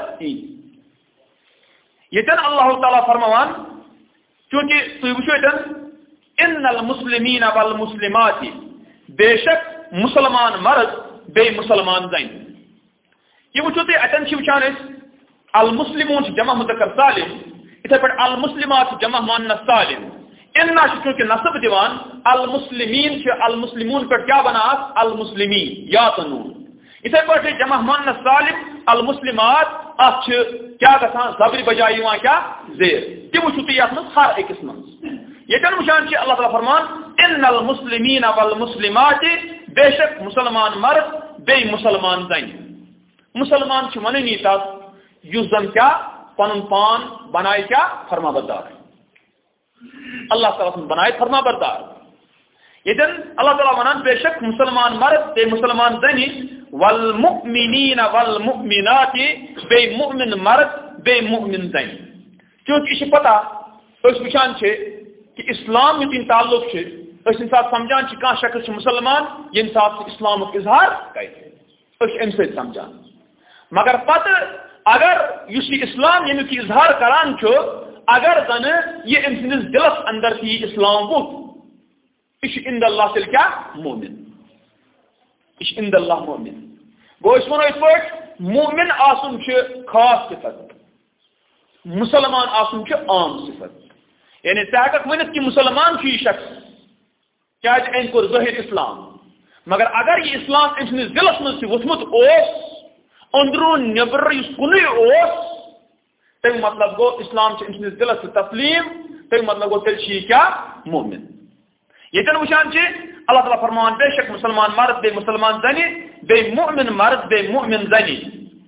یتن اللہ تعالیٰ فرماوان چونکہ تھی وچھو یتن ان المسلمین والمسلمات بے شک مسلمان مرد بے مسلمان زن یہ وچھو تھی اتن وچان المسلمون جمع مذکر سالم اتھے پہ المسلمات جمع مؤنث سالم ان چونکہ نصب دیوان المسلمین المسلمون پہ کیا بنا المسلمین یا تنون اتھے پہ جمع مؤنث سالم المسلمات اتھ کیا گژھان زبر بجائے یوان کیا زیر تہ وچھو تھی یتھ من ہر أکس من یتن وچان اللہ تعالیٰ فرمان ان المسلمین والمسلمات بے شک مسلمان مرد بے مسلمان زن مسلمان وننی تس یس زن کیا پن پان بنائے کیا فرما بردار اللہ تعالیٰ بنائے فرما بردار یتن اللہ تعالیٰ ونان بے شک مسلمان مرد بے مسلمان زنی والمؤمنین والمؤمنات بے مؤمن مرد بے مؤمن زن کیونکہ یہ پتہ اس وچان کہ اسلام یتن تعلق اس سات سمجھان کھانا شخص مسلمان یم سات اسلام اظہار کرے ام سی سمجھان مگر پتہ اگر اس اسلام یمیک اظہار کران اگر زن یہ ام سندس دلس اندر تھی اسلام ووت یہ عند اللہ تیل کیا مومن یہ عند اللہ مومن گو اس ونو اس پہ مومن آسن خاص صفت مسلمان آسن عام صفت یعنی ثق ونت کہ مسلمان یہ شخص کیا ام کور ظاہر اسلام مگر اگر یہ اسلام ام سندس دلس من ووتمت اندرون نبر کن تم مطلب گو اسلام ام سندس دلس تسلیم تم مطلب گو تیل کیا مومن یتن وچان اللہ تعالیٰ فرمان بے شک مسلمان مرد بے مسلمان زنی بے مؤمن مرد بے مؤمن زنی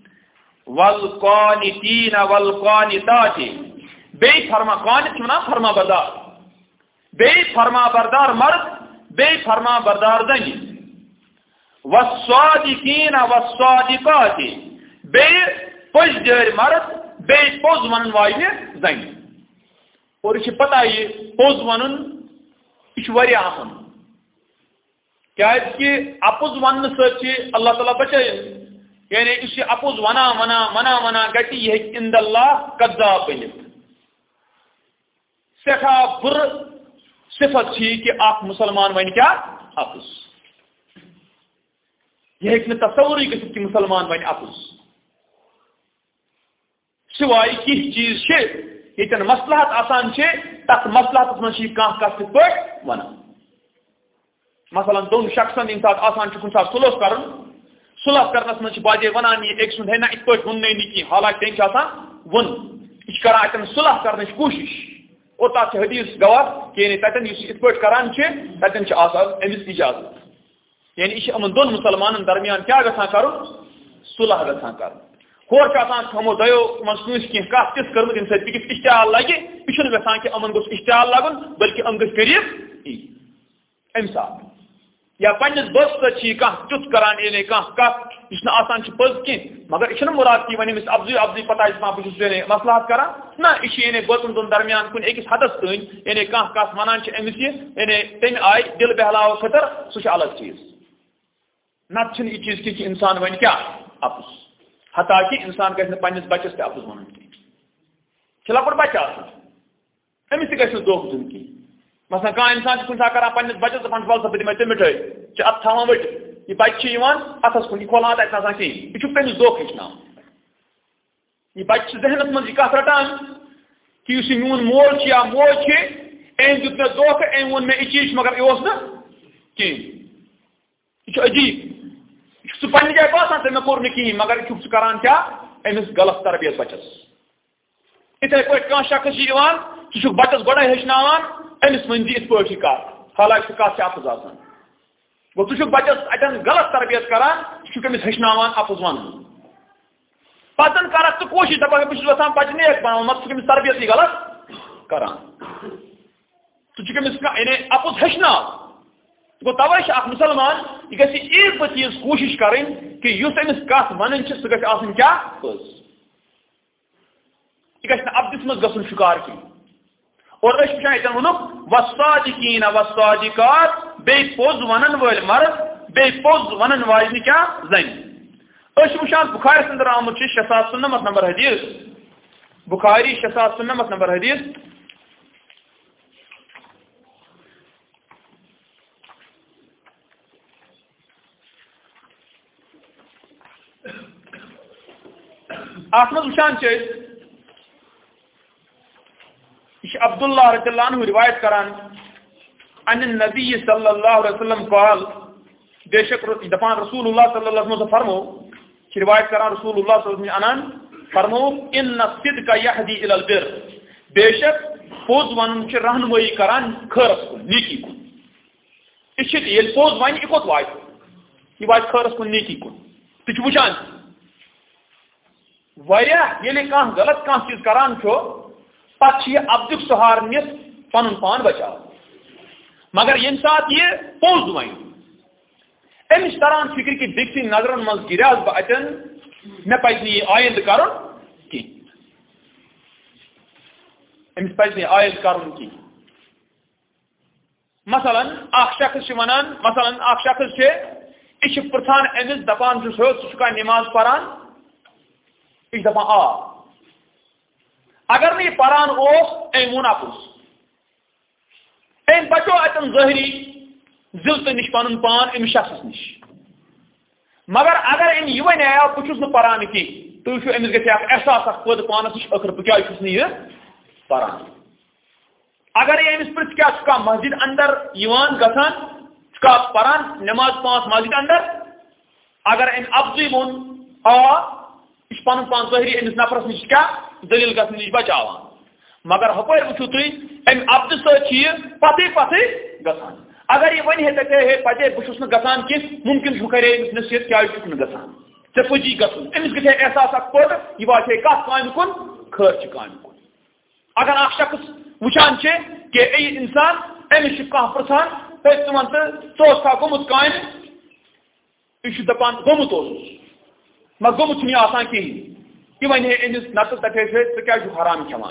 والقانتین والقانتات بے فرما قانت منا فرما بردار بے فرما بردار مرد بے فرما بردار زنی والصادقین والصادقات بے پوز دیر مرد بے پوز ونن واجنہ زنی اور یہ پتہ یہ پوز ونن یہ اہم کہ اپز ون سی اللہ تعالیٰ بچے یعنی اس اپز ونا ونا ونا ونا گٹی یہ عند اللہ کذاب بنت سٹھا بر صفت کہ اخ مسلمان ون کیا اپز یہ تصور گھت کہ مسلمان ون اپز سوائے کس چیز یتن مصلحت آسان تک مصلحت من کت پہ ون مثلا دون شخصن یم سات آسان کن سات سلح کرن سلح کرنس من باجے ونان یہ ایک سن ہے نا ات پہ ون نہیں حالانکہ تین ون یہ کران اتن سلح کرنے کوشش اور تک حدیث گواہ کہ تتن ات پہ کران تتن آسان امس اجازت یعنی یہ امن دون مسلمان درمیان کیا گھان کر سلح گھان کر ہور ہمو دو من کی کت تس کرم تم سب اشتعال لگہ یہ گھان کہ امن گوس اشتعال لگن بلکہ ام گھ قریب ام سات یا پنس بس سی تیت کران یعنی کت یہ آسان پز کی مگر یہ مراد کی ون امس افضی افضی پتہ بہت مصلحت کران نا یہ یعنی بوتن دون درمیان کن أکس حدس تین یعنی کت ونان امس یعنی تمہ آئی دل بہلاو خطر سہ الگ چیز نت یہ چیز کہ انسان ون کیا اپز حتیٰ کہ انسان گھس پنس بچس تہ اپز ون کی لکٹ بچہ امس تہ گھس دھوکہ دن کی مثلا کھانا انسان کن سات کران پنس بچس دپان ول سا بہ دمے ژے مٹھائی ژے ات تھاوان وٹھ یہ بچہ اتس کن یہ کھولان اتھ آسان کہین یہ تمس دھوکہ ہچنان یہ بچہ ذہنس من یہ کت رٹان کہ اس میون مول یا موج أمۍ دیُت مےٚ دھوکہ أمۍ ووٚن مےٚ یہِ چیٖز مگر یہِ اوس نہٕ کِہیٖنۍ یہِ چھُ عجیٖب یہِ چھُ سُہ پنٛنہِ جایہِ باسان ژےٚ مےٚ کوٚر نہٕ کِہیٖنۍ مگر یہِ چھُکھ ژٕ کران کیٛاہ أمِس غلط تربیت بَچَس یِتھَے پٲٹھۍ کانٛہہ شخص چھُ یِوان ژٕ چھُکھ بَچَس گۄڈَے ہیٚچھناوان أمِس ؤنۍ زِ یِتھ پٲٹھۍ یہِ کَتھ حالانکہِ سُہ کَتھ چھِ اَپُز آسان گوٚو ژٕ چھُکھ بَچَس اَتٮ۪ن غلط تربیت کران ژٕ چھُکھ أمِس ہیٚچھناوان اَپُز وَنُن پَتہٕ کَرَکھ ژٕ کوٗشِش دَپَکھ بہٕ چھُس یژھان بَچہِ نیک بَناوُن مگر ژٕ چھُکھ أمِس تربیتی غلط کران ژٕ چھُکھ أمِس یعنی اَپُز ہیٚچھناو گو توے اخ مسلمان یہ گژھِ ایک چیز کوشش کریں کہ یُس أمِس کتھ ونان چھِ سُہ گژھِ آسٕنۍ کیٛاہ پٔز یہ گژھِ نہٕ عبدس منٛز گژھُن شکار کینٛہہ اور أسۍ وٕچھان ییٚتٮ۪ن ووٚنُکھ والصادقین والصادقات بیٚیہِ پوٚز ونن وٲلۍ مرد بیٚیہِ پوٚز ونن واجنہِ کیٛاہ زنہِ أسۍ چھِ وٕچھان بخارِس اندر آمُت چھُ 697 نمبر حدیث بخاری 697 نمبر حدیث اتھ منٛز وٕچھان چھِ أسۍ یہ عبداللہ رضی اللہ عنہ روایت کران ان النبی صلی اللہ علیہ وسلم قال بے شک دپان رسول اللہ صلی اللہ علیہ وسلم فرمو کہ روایت کران رسول اللہ صلی اللہ علیہ وسلم انان فرمو ان الصدق یہدی الی البر بے شک پوز ونن چھ رہنمائی کران خیرس کن نیکی کن اس چھ یل پوز ون یہ کوت وات یہ وات خیرس کن نیکی کن تو چھ وچھان واریاہ یلی کانٛہہ غلط کانٛہہ چیز کران چھو پتہ یہ عبدک سہار نس پن پان بچاو مگر یم سات یہ پوز ون امس تران فکر کہ بیک سن نظرن مز گریاس بہ اتن مے پز یہ آئند کرن کی امس پز یہ آئند کرن کی مثلا اخ شخص ونان مثلا اخ شخص یہ پرژھان امس دپان سہ نماز پران یہ دپان آ اگر نہیں پران اوس ام وون اپس ام بچو اتن ظاہری ذلت نش پن پان ام شخص نش مگر اگر ام یہ ون بہت نا پران کی تھی امس گھر احساس اخ پید پانس نش اخر بہ کیا یہ پران اگر یہ امس پرچ کیا مسجد اندر گھان پران نماز 5 مسجد اندر اگر ام افضی ون آ یہ پن پان ظاہری امس نفرس نش کیا دلیل گھن نش بچاوان مگر ہپر وچھو تھی ام عبد سی پتے پتے گھان اگر یہ ون ہے پتے بہت نا گھان کی ممکن کرے امس نصیحت کیا نا گھان ے پجی گھن امس گھے احساس اخ پہ یہ باسے کت کامہ کن خیر کامہ کن اگر اخ شخص وچان کہ اے انسان امس پرژھان ہے ثہ ون تو گومت کامہ یہ دپان گومت مگر گومت یہ آسان کہین یہ ون ہے امس نت دپے ژٕ کیٛازِ چھُکھ حرام کھٮ۪وان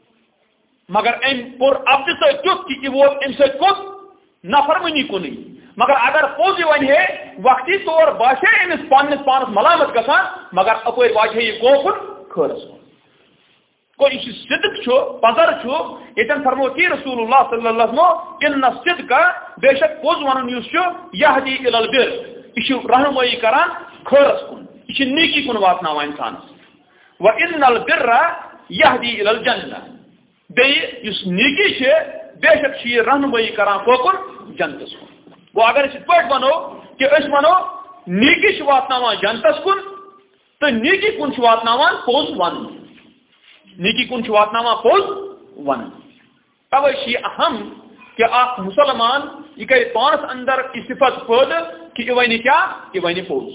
مگر ام پور عبد سۭتۍ تیُتھ کہ یہ ووت امہِ سۭتۍ کوٚت نافرمٲنی کُنٕے مگر اگر پوٚز یہِ ون ہے وقتی طور باسے امس پننس پانس ملامت گژھان مگر اپٲرۍ واجہِ یہ کوکُن خٲرس کُن گوٚو یہِ چھُ صدق چھُ پزر چھُ ییٚتٮ۪ن فرمو تی رسول اللہ صلی اللہ علیہ وسلم ان الصدق بے شک پوٚز ونُن یُس چھُ یہدی الی البر یہ چھُ رہنمٲیی کران خٲرس کُن یہ چھُ نیکی کُن واتناوان انسانس وَإِنَّ الْبِرَّ يَهْدِي إِلَى الْجَنَّةِ بیٚیہِ یُس نیکی چھِ بے شک چھِ یہ رہنمائی کران کوکُن جنتس کُن گوٚو اگر أسۍ یِتھ پٲٹھۍ وَنو کہ أسۍ وَنو نیکی چھِ واتناوان جنتس کُن تہٕ نیکی کُن چھِ واتناوان پوٚز وَنُن نیکی کُن چھِ واتناوان پوٚز وَنُن تَوَے چھِ یہ اہم کہ اکھ مسلمان یہ کرِ پانس اندر یہ صفت پٲدٕ کہ یہ ونہِ کیٛاہ یہ ونہِ پوٚز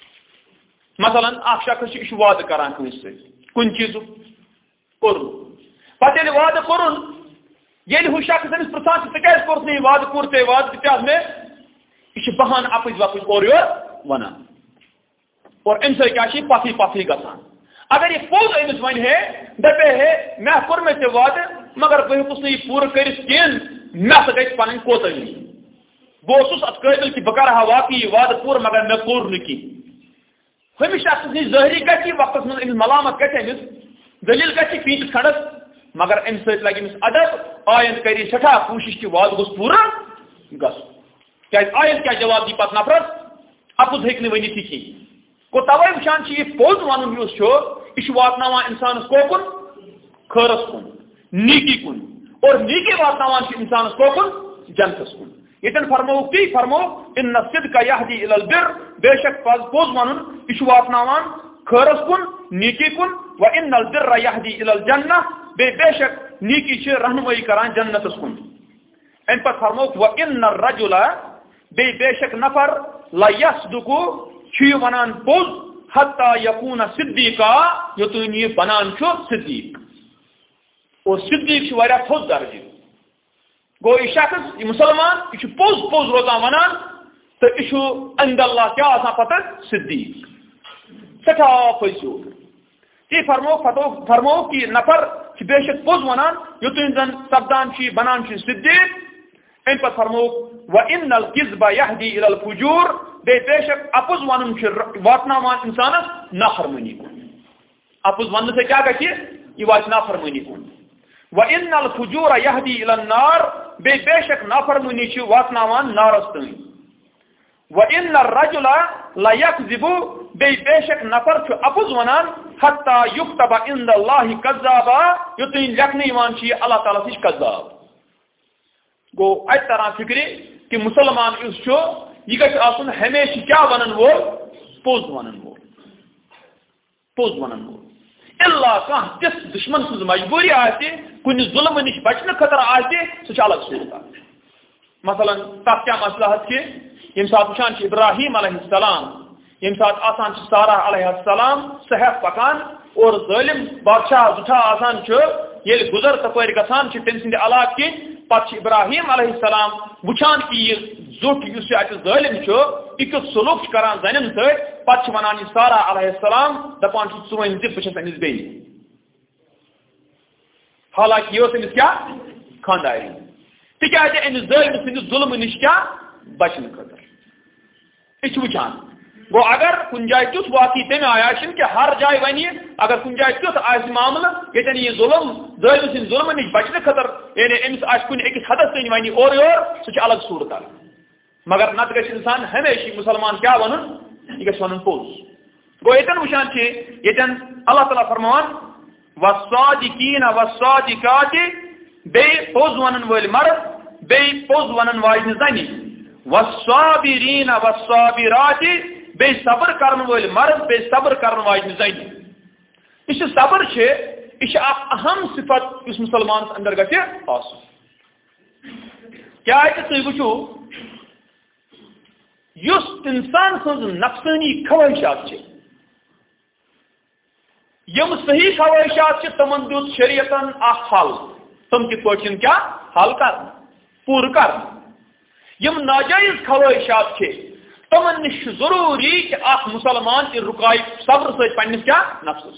مثلا اخ شخص یہ وعدہ کران کنس کن چیز کورن پتہ یل وعدہ کورن یل ہو شخص امس پرژھان ژٕ کیٛازِ کوٚرُتھ نہٕ یہِ وعدہ کوٚر ژےٚ وعدہ دِژیٛاس مےٚ یہ بہان اپز وپز اور یور ونان اور امہ سۭتۍ کیٛاہ چھِ یہِ پتھٕے پتھٕے گژھان اگر یہ پوٚز امس ون ہے دپے ہے مےٚ کوٚر مےٚ ژےٚ وعدہ مگر بہٕ ہیوٚکُس نہٕ یہِ پوٗرٕ کٔرِتھ کِہیٖنۍ مےٚ ہسا گژھِ پنٕنۍ کوتاہی بہٕ اوسُس اتھ قٲبل کہ بہٕ کرٕ ہا واقعی یہ وعدہ پوٗرٕ مگر مےٚ کوٚر نہٕ کِہیٖنۍ ہمس شخص نش ظاہری گی وقت من امس ملامت گھس دلیل گی پیتس کھنڈس مگر ام ست لگہ امس ادب آئند کری سٹھا کوشش کہ وعدہ گوس پورا گھس کیاز آئند کیا جواب دی پتہ نفرس اپز ہیک ورنت کھین گو توے وچان یہ پوز ون یہ واتناوان انسانس کوکن خیرس کن نیکی کن اور نیکی واتناوان انسانس کوکن جنتس کن یتن فرمو تی فرمو ان الصدق یہدی الی البر بے شک پوز ونن یہ واتناوان خیرس کن نیکی کن وان البر یہدی الی الجنہ بے شک نیکی چھ رہنمائی کران جنتس کن ان پر فرمو وان الرجل بے شک نفر لا یصدق چھ ونان پوز حتی یکون صدیقا یوتن یہ بنان چھ صدیق اور صدیق چھ واریاہ تھوز درجہ گو یہ شخص یہ مسلمان یہ پوز پوز روزان ونان تو یہ عند اللہ کیا آسان پتہ صدیق سٹھا پزیو تی فرمو کہ نفر بے شک پوز ونان یوتن زن سپدان بنان صدیق ام پتہ فرمو وَإِنَّ الْكِذْبَ يَهْدِي إِلَى الْفُجُورِ بے شک اپوز ونن واتناوان انسانس نافرمانی کن اپوز ون سے کیا گژھِ یہ وات نافرمانی کن وَإِنَّ الْفُجُورَ يَهْدِي إِلَى النَّارِ بے شک نافرمانی چھ واتناوان نارس تین وَإِنَّ الرَّجُلَ لَيَكْذِبُ بے شک نفر چھ اپوز ونان حتى يُكْتَبَ عِندَ اللَّهِ كَذَّابًا یوتین لکھنہ یوان چھ اللہ تعالیٰ سچ کذاب گو ات طرح فکر کہ مسلمان اس یہ گھر آسن ہمیشہ کیا ونن وول پوز ونن وول پوز ونن وول اللہ کان تس دشمن سز مجبوری آتے کن ظلم نش بچنے خطر آتے سہ الگ صورت مثلا تک کیا مسئلہ کہ یم سات وچان ابراہیم علیہ السلام یم سات آسان سارہ علیہ السلام صحت پکان اور ظالم بادشاہ زٹھا آسان یل گزر تپر گسان تم سند علاقہ کی پتہ ابراہیم علیہ السلام وچان کہ یہ زٹ اس اتہ ظالم یہ کت سلوک کران زنن ست پتہ ونان یہ سارہ علیہ السلام دپان ون بس امس بی حالانکہ یہ امس کیا خانداری تکیاز امس ظالم سندس ظلم نش کیا بچنے خاطر یہ وچان گو اگر کن جائے تیت واقعی تمہیں آیا کہ ہر جائے ونی اگر کن جائے تیت آس معاملہ یتن یہ ظلم ظالم سند ظلم نش بچنے خاطر یعنی امس آس کن اکس حدس تین ونی اور سہ الگ صورت مگر نت گژھِ انسان ہمیشہ مسلمان کیا ون یہ گژھِ ونن پوز گو یتن وچان یتن اللہ تعالیٰ فرمان والصادقین والصادقات بے پوز ونن ول مرد بے پوز ونن واجن زنی والصابرین والصابرات بے صبر کرن ول مرد بے صبر کرن واجن زنی اس صبر یہ اہم صفت اس مسلمان اندر گژھِ آسن کیا تھی وچھو یس انسان سن نفسانی خواہشات یم صحیح خواہشات تمن دیت شریعتن حل تم کت پہ کیا حل کر پور کر یم ناجائز خواہشات تمن نش ضروری کہ مسلمان رکائے صبر ست پنس کیا نفسس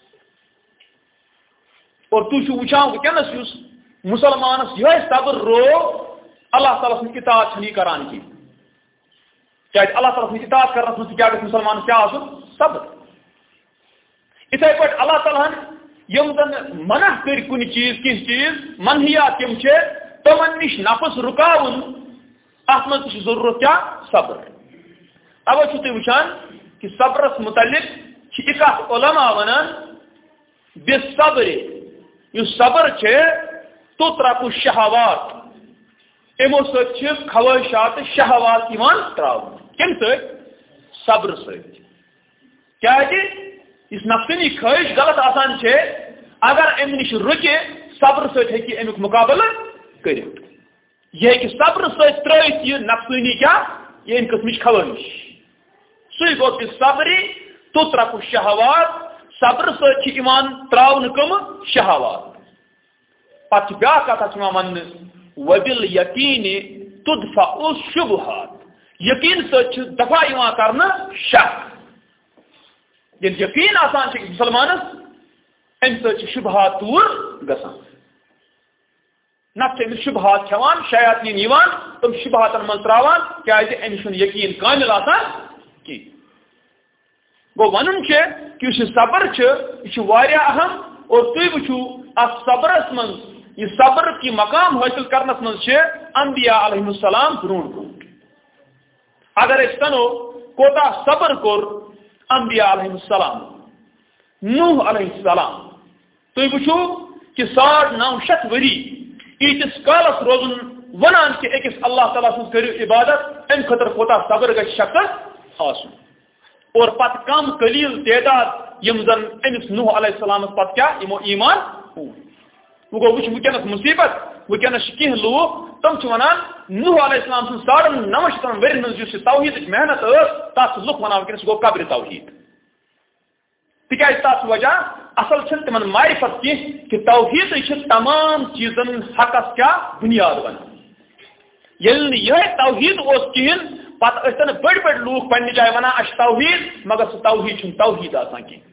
اور تھی وچان ونکس اس مسلمانس یہ صبر رو اللہ تعالیٰ سن اطاعت چھنی کران کی کیا اللہ تعالیٰ سن اطاعت کرنس من کیا گژھِ مسلمانس کیا آسن صبر اتھے پٲٹھۍ اللہ تعالیٰ یم زن منع کر کن چیز کس چیز منہیات یم تمن نش نفس رکاون ات من ضرورت کیا صبر اوے تھی وچان کہ صبرس متعلق ایک علماء ونان بالصبر یس صبر تطرق الشہوات امو ست خواہشات شہوات ترا کم صبر ست کیا اس نفسنی خواہش غلط آسان اگر ام نش رکے صبر ست ہیکہ امیک مقابلہ کر یہ صبر ست ترت یہ نفسنی کیا یہ ان قسم خواہش سی گو کہ صبری تطرق الشہوات صبر ست تراؤن کم شہوات پتہ بیا کتھ ون وبالیقین تدفع الشبہات یقین ست دفع کرنا شک یل یقین آسان مسلمانس ام ست شبہات دور گسان نت امس شبہات کھوان شیاطین یوان تم شبہاتن من تراوان کیازِ امس یقین کامل آسان کی گو ونن کہ اس صبر یہ واریاہ اہم اور تھی وچھو ات صبرس من یہ صبر کی مقام حاصل کرنس من انبیاء علیہ السلام برونٹ اگر اس سنو کوتا صبر کور انبیاء علیہ السلام نوح علیہ السلام تھی وچھو کہ 950 وری ایتس کالس روزن ونان کہ اکس اللہ تعالیٰ سن کرو عبادت ام خطر کوتا صبر گژھِ شخص آسن اور پت کم قلیل تعداد یم زن امس نوح علیہ السلام پت کیا یمو ایمان وہ گو وچ ونکس مصیبت ونکس کینہ لوگ تم ونان نوح علیہ السلام سن 950 ورین من توحید محنت تس لوگ ونان ونکس گو قبر توحید تکیاز تس وجہ اصل تمن معرفت کی کہ توحید تمام چیزن حقس کیا بنیاد بنان یل یہ توحید اس کہین پتہ ٲسۍ بڑ بڑ لوگ پنہ جائے ونان اچھ توحید مگر سہ توحید چھُنہٕ توحید آسان کینٛہہ.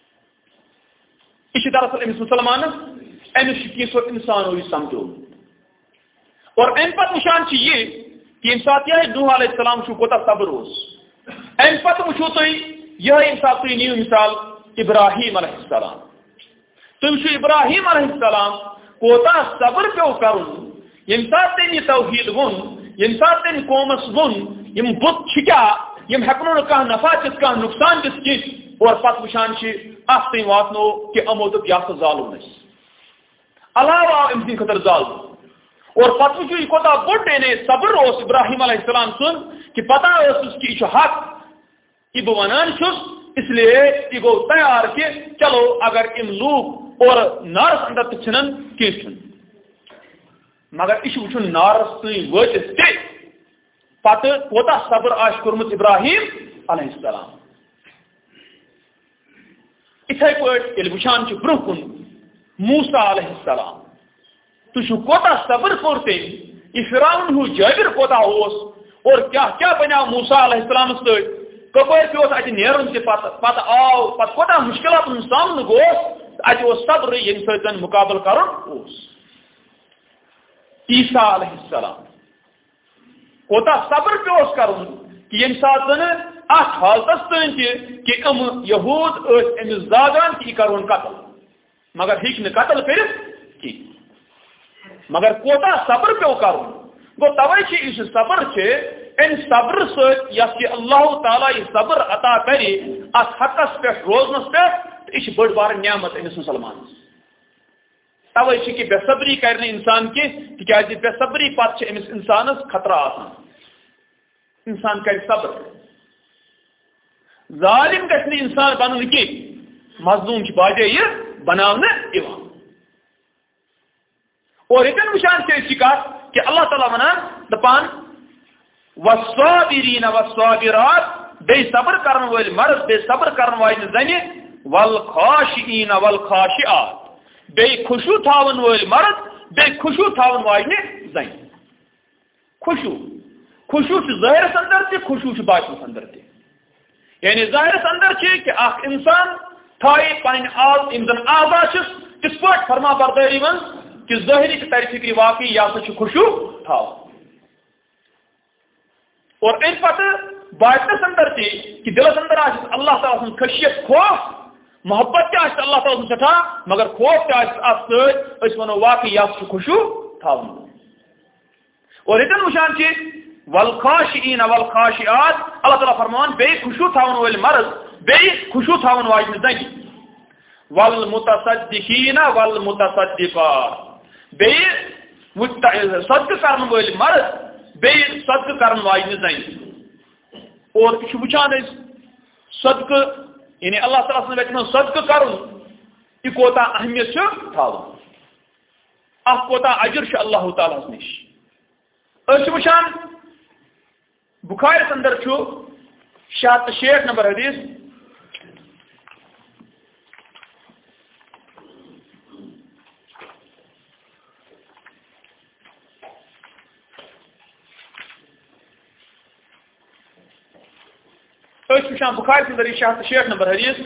یہ دراصل امس مسلمانس امس کینٛژھو انسانو یہ سمجھو. اور ام پتہ وچھان یہ کہ یم سات یہ نوح علیہ السلام کوتاہ صبر اوس. ام پتہ وچھو تُہۍ یہ یم سات تُہۍ نِیو مثال ابراہیم علیہ السلام. تُہۍ وچھو ابراہیم علیہ السلام کوتاہ صبر پیو کرُن یم سات تٔمۍ یہ توحید وون یم سات تٔمۍ قومس وون یم بت چھ کیا یم ہیکنو نہٕ کانٛہہ نفع دِتھ کانٛہہ نقصان دِتھ کینٛہہ. اور پتہ وچھان اتھ تین واتنو کہ امو دوٚپ یہ ہسا زالون أسۍ علاوہ آو أمۍ سٕنٛدِ خٲطرٕ زالُن. اور پتہ وچھو یہ کوتاہ بوٚڑ یعنی صبر اوس ابراہیم علیہ السلام سُنٛد کہ پتہ ٲسٕس کہ یہ چھُ حق یہ بہٕ ونان چھُس اس لیے یہ گوٚو تیار کہ چلو اگر یم لوگ اور نارس اندر تہِ ژھٕنن کینٛہہ چھُنہٕ. مگر یہ چھُ وٕچھُن نارس تام وٲتِتھ تہِ پتہ کوتاہ صبر آسہِ کوٚرمُت ابراہیم علیہ السلام. اتھے پٲٹھۍ ییٚلہِ وٕچھان چھِ برونٛہہ کُن موسیٰ علیہ السلام تُہۍ چھُو کوتاہ صبر کوٚر تٔمۍ یہ فرعون ہیوٗ جٲبِر کوتاہ اوس اور کیٛاہ بنیٛاو موسیٰ علیہ السلامس سۭتۍ کپٲرۍ پیوٚس اَتہِ نیرُن تہِ پتہٕ آو پتہٕ کوتاہ مُشکلاتن ہُنٛد سامنہٕ گوٚوس اَتہِ اوس صبرٕے ییٚمہِ سۭتۍ زن مُقابلہٕ کرُن اوس. عیسیٰ علیہ السلام کوتاہ صبر پیوٚس کرُن کہ ییٚمہِ ساتہٕ زن اتھ حالتس تام تہِ کہ یہوٗد ٲسۍ أمِس زاگان کہ یہِ کرہون قتل مگر ہیٚکہِ نہٕ قتل کٔرِتھ کینٛہہ. مگر کوتاہ صبر پیو کرُن. گوٚو توے چھِ یُس صبر چھِ امہِ صبر سۭتۍ یس یہِ اللہ تعالیٰ یہِ صبر عطا کرِ اتھ حقس پٮ۪ٹھ روزنس پٮ۪ٹھ تہٕ یہِ چھِ بٔڑ بارٕ نعمت أمِس مسلمانس. توے چھِ کہ بے صبری کرِ نہٕ انسان کینٛہہ تِکیازِ بے صبری پتہٕ چھِ أمِس انسانس خطرہ آسان. انسان کرِ صبر. ظالم گژھِ نہٕ انسان بنُن کینٛہہ مظلوم چھِ باجے یہِ بناونہٕ یِوان. اور ییٚتٮ۪ن وٕچھان چھِ أسۍ یہِ کتھ کہ اللہ تعالیٰ ونان دپان والصابرین والصابرات بیٚیہِ صبر کرن وٲلۍ مرد بیٚیہِ صبر کرن واجنہِ زنہِ والخاشعین والخاشعات بیٚیہِ خُشوٗع تھاون وٲلۍ مرد بیٚیہِ خُشوٗع تھاون واجنہِ زنہِ. خُشوٗع چھُ ظٲہرس اندر تہِ خُشوٗع چھُ باطنس اندر تہِ. یعنی ظٲہرس اندر چھِ کہ اکھ انسان تھایہِ پنٕنۍ یِم زن اعضا چھِس تِتھ پٲٹھۍ فرما بردٲری منٛز کہ ظٲہری تہِ ترِ فکرِ واقعی یہ ہسا چھُ خُشوٗع تھاوان. اور امہِ پتہٕ باطنس اندر تہِ کہ دلس اندر آسہِ اللہ تعالیٰ سٕنٛز خشیت خوف محبت تہِ آسہِ اللہ تعالیٰ سٕنٛز سٮ۪ٹھاہ مگر خوف تہِ آسہِ اتھ سۭتۍ أسۍ ونو واقعی یہ ہسا چھُ خُشوٗع تھاوان. اور ییٚتٮ۪ن وٕچھان چھِ والخاشعین والخاشعات اللہ تعالیٰ فرمان بیٚیہِ خُشوٗع تھاون وٲلۍ مرد بیٚیہِ خُشوٗع تھاون واجنہِ زنہِ والمتصدقین والمتصدقات بیٚیہِ صدقہٕ کرن وٲلۍ مرد بیٚیہِ صدقہٕ کرن واجنہِ زنہِ. اور یہِ چھُ وٕچھان أسۍ صدقہٕ یعنی اللہ تعالیٰ سٕنٛدِ وَتہِ منٛز صدقہٕ کرُن یہِ کوتاہ اہمیت چھُ تھاوان اتھ کوتاہ اجر چھُ اللہ تعالیٰ ہس نِش. أسۍ چھِ وٕچھان بخارِس اندر چھُ 660 نمبر حدیث أسۍ وٕچھان بخارِس اندر یہِ 660 نمبر حدیث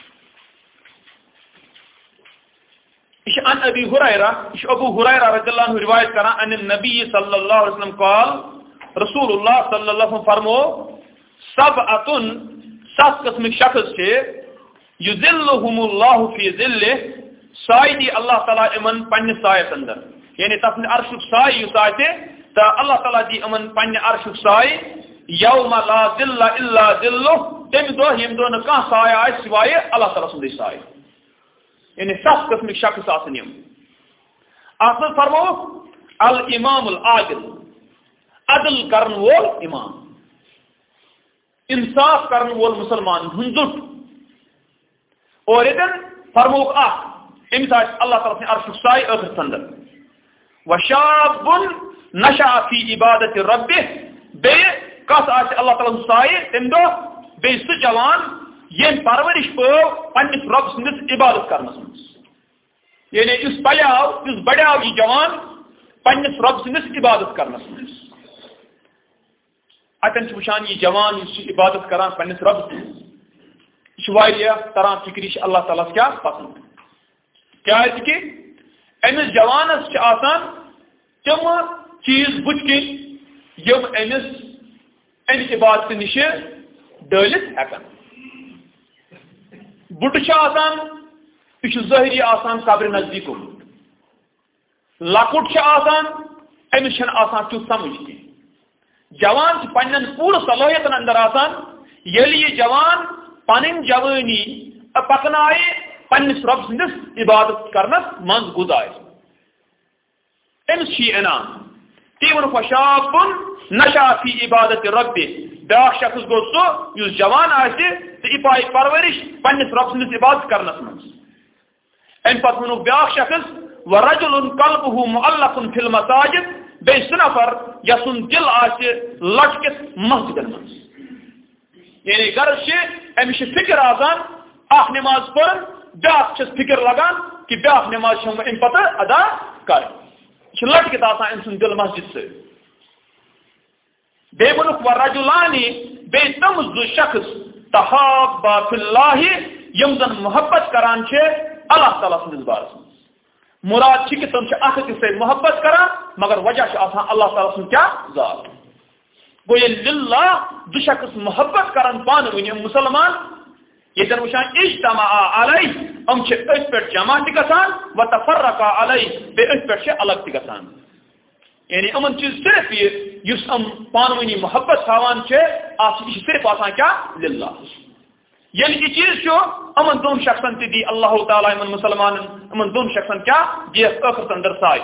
یہ عن ابی ہریرہ یہ ابو ہریرہ رضی اللہ عنہ روایت کران ان النبی صلی اللہ علیہ وسلم قال رسول اللہ صلی اللہ علیہ وسلم فرمو سبعۃ 7 قسم شخص چھِ یذلهم اللہ فی ذلہ سایہ دی اللہ تعالیٰ امن پنہ سایس اندر یعنی تپن عرشک سایہ یُس آسہِ تہٕ اللہ تعالیٰ دی امن پنہ عرشک سایہ یوم لا ذل الا ذلہ تمہِ دۄہ ییٚمہِ دۄہ نہٕ کانٛہہ سایہ آسہِ سوایہِ اللہ تعالیٰ سُنٛدٕے سایہ. یعنی 7 قسمٕکۍ شخص آسن یِم. اتھ منٛز فرمو الامام العادل عدل کرن وول امام انصاف کرن وول مسلمان ہُنٛد زُٹ. اور ییٚتٮ۪ن فرموک اکھ أمِس آسہِ اللہ تعالیٰ سٕنٛدِ عرشُک سایہِ ٲخرس اندر وشاب نشأ فی عبادت ربہ بیٚیہِ کس آسہِ اللہ تعالیٰ سُنٛد سایہِ تمہِ دۄہ بیٚیہِ سُہ جوان ییٚمۍ پرورش پٲو پننس رب سٕنٛدِس عبادت کرنس منٛز. یعنی یُس پلیو یُس بڑیو یہِ جوان پننس رب سٕنٛدِس عبادت کرنس منٛز اتن وچان یہ جوان عبادت کران پنس رب یہ تران فکر یہ اللہ تعالیٰ کیا پسند کیازِ کہ امس جوانس آسان تم چیز بت کن یم امس امہ عبادت نش ڈلت ہیکن بٹ آسان یہ ظاہری آسان قبر نزدیک لکٹ آسان امس آسان تیت سمجھ کی جوان پنن پور صلاحیتن اندر آسان یل یہ جوان پن جوانی پکنائے پنس رب سندس عبادت کرنس من گزار امس انعام تی ون فشاب نشا فی عبادت رب بیاا شخص گو سو اس جوان آہ پائے پرورش پنس رب سندس عبادت کرنس من ام پتہ ونو بیاا شخص ورجل قلبه معلق فی المساجد بیس نفر یسن دل آہ لٹکت مسجدن من یعنی غرض امس فکر آسان اخ نماز پڑھ بیااق چھس فکر لگان کہ بیااق نماز ام پتہ ادا کر لٹکت آسان ام سن دل مسجد سے بے ونک ورجلانی بے تم دو شخص تحابا فی اللہ یم زن محبت کران چھے اللہ تعالیٰ سندس بارس مراد چھ کہ تم اخ سے محبت کران مگر وجہ آسان اللہ تعالیٰ سن کیا ذات گو یہ للہ دو شخص محبت کران پان ون مسلمان یہ وچان اجتماع علیہ ام ات پہ جمع تان و تفرقا علیہ بے ات پہ الگ تان یعنی امن چیز صرف یہ اس ام پان ونی محبت تھاوان یہ صرف آسان کیا للہ یل یہ چیز امن دون شخصن تی دی اللہ تعالیٰ امن مسلمان امن دون شخصن کیا دیس ٲخرس اندر سائے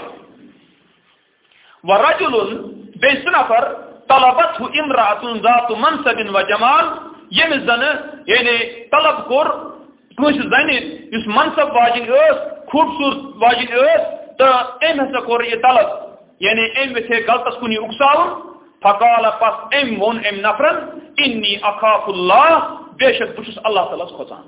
ورجل بیس نفر طلبته امرأة ذات منصب و جمال یم زن یعنی طلب کور کس زن اس منصب واجن خوبصورت واجن تو ام ہسا کور یہ طلب یعنی ام ویسے غلطس کنی اکساون فقال پس ام ون ام نفرن انی اخاف اللہ بے شک بچس اللہ تعالیٰ کھوچان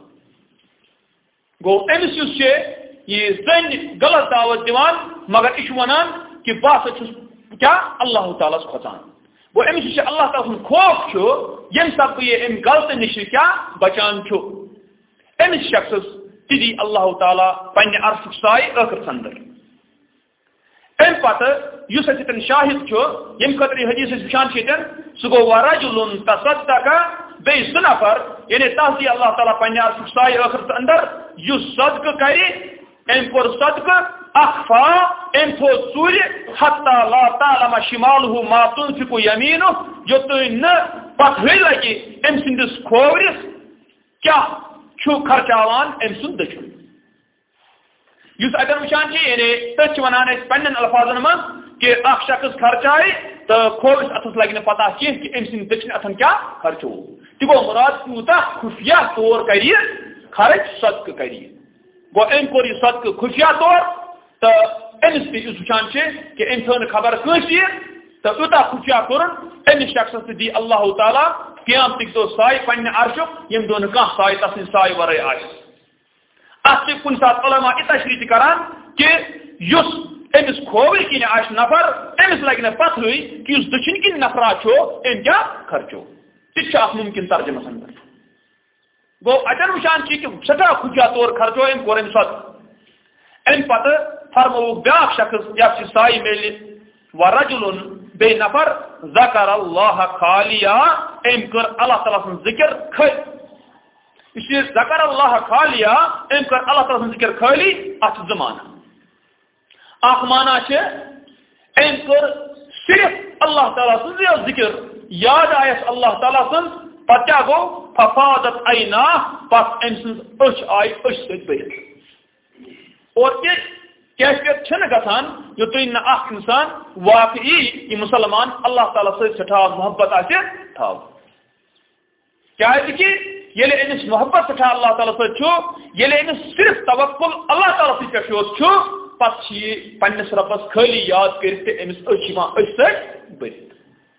گو امس یہ زن غلط دعوت دیوان مگر یہ ونان کہ بہت کیا اللہ تعالیٰ کھوچان وہ امس اللہ تعالیٰ سن خوف یم سب یہ ام غلط نش کیا بچان امس شخص تی اللہ تعالیٰ پنہ عرشک سائے ٲخرس اندر ام پتہ اس اتن شاہد یم خاطر حدیث وچان سہ گو ورجل تصدق بیس سہ نفر یعنی تس دی اللہ تعالیٰ پنہ عرشک سائے ٲخرس اندر اس صدقہ کر ام کور صدقہ اخفا ام تھو ژور حتی لا تعلم شمالہ ما تنفق یمینہ یوتن پتہ لگی ام سندس کھورس کیا خرچاوان ام سند دچن اس اتن وچان یعنی تک ونان پنن الفاظن من کہ اخ شخص خرچائے تو کھورس اتس لگہ پتہ کی کہ ام سند دچن اتن کیا خرچو تہ گو مراد کوتہ خفیہ طور کری خرچ صدقہ کری گو ام کور یہ صدقہ خفیہ طور تو امس تہ وچان کہ ام تھو خبر کنسی تو یوتہ خفیہ کورن امس شخص تہ دی اللہ تعالیٰ قیامتک دو سائے پنہ عرشک یم دو کھانا سائے تس سائے ورائے آس ات کن سات علماء یہ تشریح کران کہ اس امس کھوور کن آس نفر امس لگہ پتہ کہ اس دچن کن نفرا ام کیا خرچو تہ ممکن ترجمس اندر گو اتن وچان کہ سٹھا خفیہ طور خرچو ام کور ام صدقہ ام پتہ فرمو بیااق شخص یس سائے میل ورجل بے نفر ذکر اللہ خالیا ام کر اللہ تعالیٰ سن ذکر کھل اس لیے ذکر اللہ خالیا ام کر اللہ تعالیٰ سن ذکر کھلی ات زمانہ اخ مانا ام کر صرف اللہ تعالیٰ سن ذکر یاد آیس اللہ تعالیٰ سن پتہ کیا گو ففادت عینا پس ام سن اچھ آئی اچھ سۭتۍ بٔرِتھ اور کیفیت گھان یوتن اخ انسان واقعی یہ مسلمان اللہ تعالیٰ سٹھا محبت آو کہ یل امس محبت سٹھا اللہ تعالیٰ سل امس صرف توکل اللہ تعالیٰ پہ پتہ پنس ربس خالی یاد کرمس اچھ برت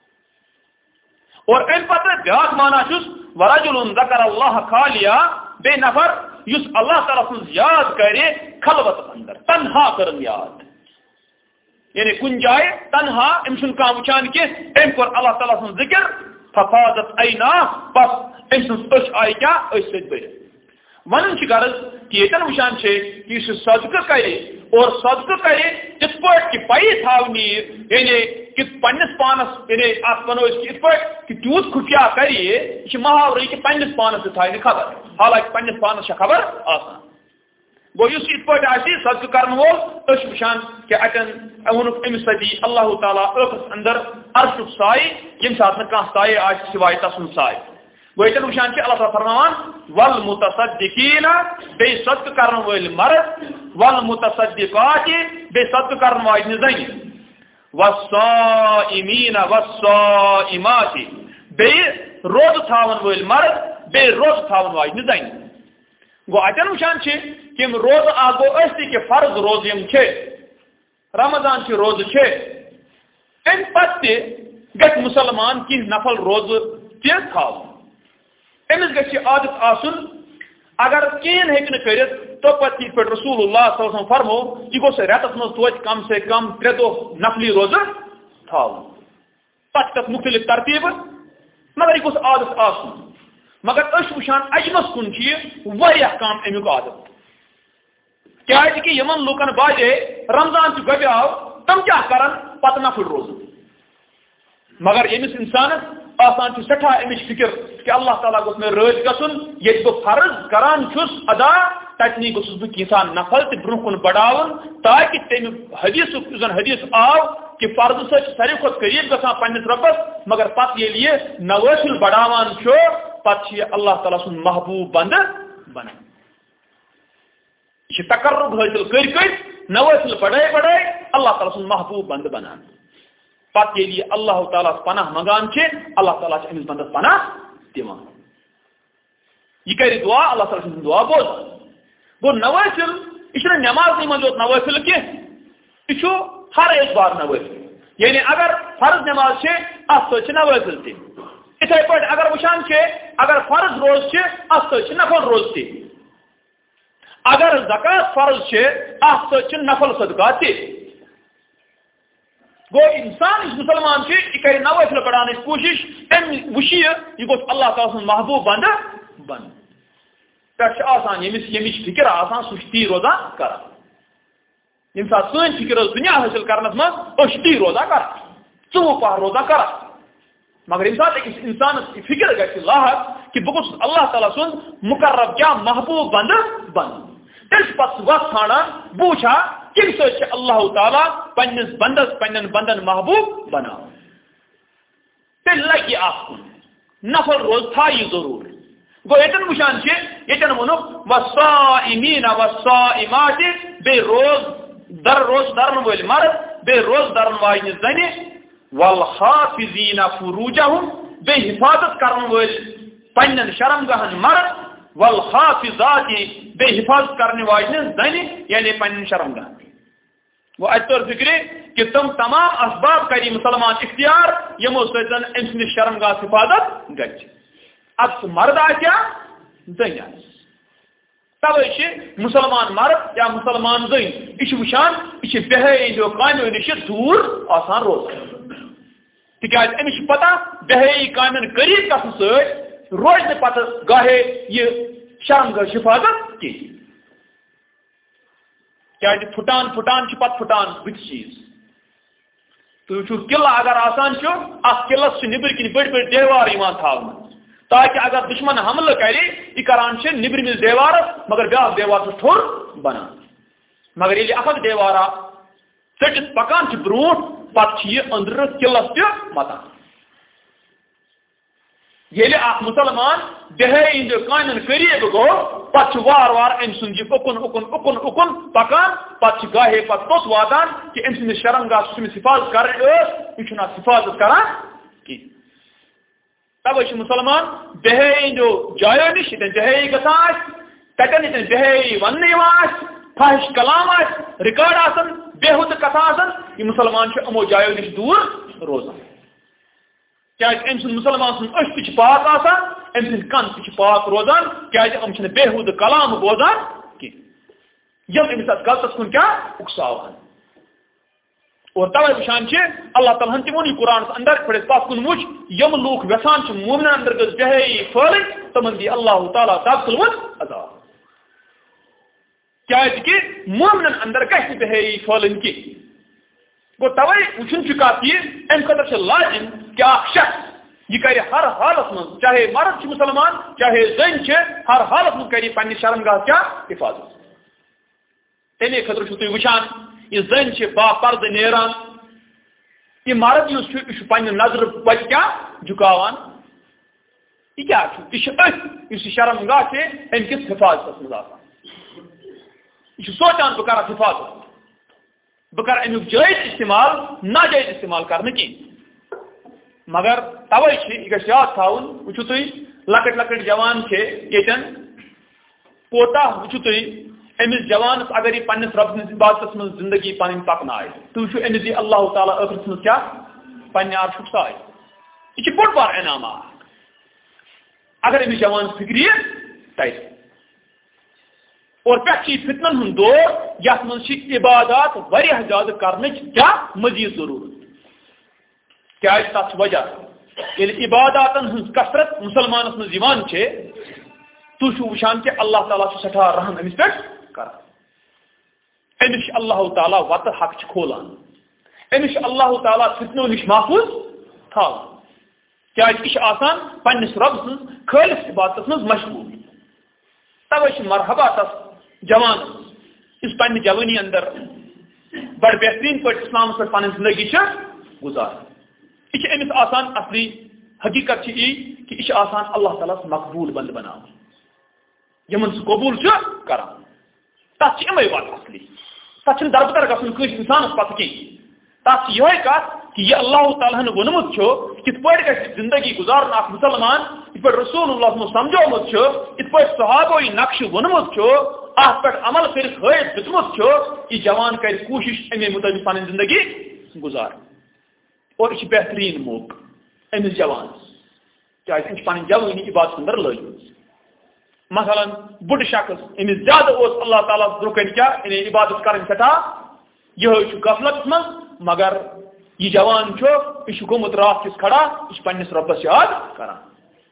اور ام پتہ بیااق مانا ورجل ذکر اللہ خالیا بے نفر اس اللہ تعالیٰ سن یاد کرے خلوت اندر تنہا کرن یاد یعنی کن جائے تنہا ام سن کان وچان کہ ام کور اللہ تعالیٰ سن ذکر ففاضت عینا پس أمۍ سٕنٛز أچھ آیہِ کیٛاہ أچھ سۭتۍ بٔرِتھ ونن کی غرض کہ یتن وشان کہ اس صدقہ کرے اور صدقہ کرے اس پٹ کہ پائی تھاونی یعنی کہ پنس پانس یعنی آپ ونو اس پٹ کہ تیوت کھٹیا کرے یہ محاورے کہ پنس پانس تھائے خبر حالانکہ پنس پانس خبر آسان گو اس پٹ آسی صدقہ کرن وول اس وشان کہ اتن اونک امس سدی اللہ تعالی ٲخس اندر عرش سائے یم سات نہ کانٛہہ سائے آسہِ سوائے تسن سائے ویتن وشان اللہ تعالیٰ فرمان والمتصدقین بے صدق کرن ویل مرد والمتصدقات بے صدق کرن واجن زنی والصائمین والصائمات بے روز تھاون ویل مرد بے روز تھاون واجن زنی گو اتن وشان کہ روز آگو استی کہ فرض روز یم چھے رمضان چھ روز چھے ان پتہ گژھِ مسلمان کی نفل روز تہ تھاون امس گھس عادت آسن اگر کین ہیکہ کرت تو پتہ یہ پہ رسول اللہ صلی اللہ علیہ وسلم فرمو یہ گوس رتس مز توتہ کم سے کم 3 دۄہ نفلی روزہ تھاون پتہ تک مختلف ترتیب مگر یہ گوس عادت آسن مگر اس وشان اجمس کن واریاہ کم امیک عادت کیازِ کہ یمن لوکن باجے رمضان چھ گبیاو تم کیا کرن پتہ نفل روزہ مگر یمس انسانس آسان چھ سٹھا امچ فکر کہ اللہ تعالیٰ گوس میں رٲض گژھُن ییٚتہِ بہٕ فرض کران چھُس ادا تتنی گوٚژھُس بہٕ کینٛژھا نفل تہِ برونٛہہ کُن بڑاوُن تاکہ تمہِ حدیثُک یُس زن حدیث آو کہ فرض سۭتۍ چھِ ساروی کھۄتہٕ قریٖب گژھان پننِس رۄبس مگر پتہٕ ییٚلہِ یہِ نوٲفِل بڑاوان چھُ پتہٕ چھِ یہِ اللہ تعالیٰ سُنٛد محبوٗب بنٛدٕ بنان یہِ چھِ تقرب حٲصِل کٔرۍ کٔرۍ نوٲفِل بڑٲے بڑٲے اللہ تعالیٰ سُنٛد محبوٗب بنٛدٕ بنان پتہ ییٚلہِ یہِ اللہ تعالیٰ پناہ منگان چھِ اللہ تعالیٰ چھِ أمِس بنٛدس پناہ دِوان یہ کر دعا اللہ تعالیٰ سن دعا بوز گو نوافل یہ نماز مز یوت نوافل کی یہ ہر اعتبار نوافل یعنی اگر فرض نماز ات سی نوافل تھی اتھے پہ اگر وچان اگر فرض روز ات سی نفل روز تھی اگر زکات فرض ات سی نفل صدقات تھی گو انسان مسلمان یہ کر نوافل پڑھانے کوشش ام وچ یہ گوس اللہ تعالیٰ سن محبوب بند بند پہ آسان یمچ فکر آسان سہ تی روزان کران یم سات سن فکر دنیا حاصل کرنس مز تی روزان کران 4 پہر روزان کران مگر یم سات اکس انسانس فکر گھس لاحق کہ بہ گوس اللہ تعالیٰ سن مقرب کیا محبوب بند بند تیل پتہ وقت ژھانڈان بہ وچھا کم سۭتۍ چھُ اللہ تعالیٰ پننس بندس پنن بندن محبوب بناوان تیل لگہِ اتھ کُن نفل روز تھایہِ ضرور گو یتن وشان یتن ونک والصائمین والصائمات بے روز درن ول مرد بے روز درن واجن زنی والحافظین فروجہم بے حفاظت کرن ول پنن شرمگاہن مرد والحافظات بے حفاظت کرنے واجن زنی یعنی پنن شرمگاہن وہ اطور فکر کہ تم تمام اسباب کری مسلمان اختیار یمو سن ام سند شرمگاہ حفاظت گچ اب مرد آیا زن توے مسلمان مرد یا مسلمان زن یہ وچان یہ بے حیی کامو نش دور آسان روزان تکیاز امس پتہ بے حیی کامن قریب گھن ست روز نہ پتہ گاہے یہ شرمگاہ حفاظت کی کیازِ پھٹان پتہ پھٹان بت چیز تو وچھو قلعہ اگر آسان ات قلعس نبر کن بڑ دیوار تھاونہ تاکہ اگر دشمن حملہ کرے یہ کران نبرمس دیوارس مگر بیاکھ دیوار ٹھور بنان مگر ییٚلہِ اکھ دیوارا ژٔٹِتھ پکان برونٛٹھ پتہٕ یہ أنٛدرٕ قلعس تہِ متان ییٚلہِ اکھ مسلمان بہٲیی ہٕنٛدِ کامٮ۪ن قریٖب گوٚو پتہٕ وار وار أمۍ سُنٛد یہِ اُکُن پکان پتہٕ چھِ گاہے پتہٕ توٚت واتان کہ أمۍ سٕنٛدِس شرمگاہ چھُ أمِس حفاظت کرٕنۍ یہِ چھُنہٕ اتھ حفاظت کران کینٛہہ توے مسلمان بے حیی ہٕنٛدیو جایو نش یتن بے حیی گژھان تتن یتن بے حیی وننہٕ یوان فاحش کلام ریکارڈ آسان بےحد کتھا آسان یہ مسلمان امو جایو نش دور روزان کیاز ام سن مسلمان سن أچھ تہ پاک آسان ام سن کن تہ پاک روزان کیاز ام چھن بےحد کلام بوزان کی یم امس ات غلطس کن کیا اکساوان اور توے وچھان اللہ تعالیٰ ہن تمون قرآن اندر پھڑس پاس کن وچ یم لوک ویسان مومن اندر گز بہائی پھل تمن دی اللہ تعالیٰ تب تلون عذاب کہ مومن اندر گھس بہائی پھلن کی گو توے وچھن کت یہ ام خاطر لازم کہ اخ شخص یہ کرے ہر حالت من چاہے مرد مسلمان چاہے زن ہر حالت من کرے پنہ شرمگاہ کیا حفاظت تمے خاطر تھی وچھان یہ زن با پرد نیران یہ مرد اس پنہ نظر وت کیا جھکاوان یہ کیا اس شرمگاہ سے ام کس حفاظت مز آسان یہ سوچان بہ کر حفاظت بہ کر امیک جائز استعمال ناجائز استعمال کرنے کی مگر توے یہ گھس یاد تھاون وچھو تھی لکٹ لکٹ جوان یتن کوتا وچھو تھی امس جوانس اگر یہ پنس رب سندس عبادتس من زندگی پن پکن تو وچھو امس دی اللہ تعالیٰ ٲخرس من کیا پنہ عرشک سائے یہ بوڑ بار انعام اگر امس جوانس فکر تر اور پہ فتنن ہند دور یت من عبادات واریاہ زیادہ کرنچ کیا مزید ضرورت کیا تک وجہ یل عباداتن ہز کثرت مسلمانس مز تھی وچان کہ اللہ تعالیٰ سٹھا رحم امس پہ کر امس اللہ تعالیٰ وت حق کھولان امس اللہ تعالیٰ فتنو نش محفوظ تھا آسان پنس رب سن خالص عبادت مز مشغول توے مرحبا تس جوان اس پنہ جوانی اندر بڑ بہترین پہ اسلام پہ پن زندگی گزار یہ امس آسان اصلی حقیقت یہ کہ یہ آسان اللہ تعالیٰ مقبول بند بنا یمن سہ قبول کران تک امے وات اصلی تک دربدر گھن کس انسانس پتہ کی تک یہ کت کہ یہ اللہ تعالیٰ ونمت کت پہ زندگی گزارن اخ مسلمان یہ پہ رسول اللہ سمجھومت یہ پہ صحابہ نقش ونمت ات پہ عمل کر دتمت یہ جوان کر کوشش امے مطابق پن زندگی گزار اور یہ بہترین موقع امس جوانس کیا پن جوانی عبادت اندر لگ مثلا بڑ شخص امس زیادہ اللہ تعالیٰ برکن کیا عبادت کریں سٹھا یہ غفلت من مگر یہ جوان یہ گومت رات کس کھڑا یہ پنس ربس یاد کران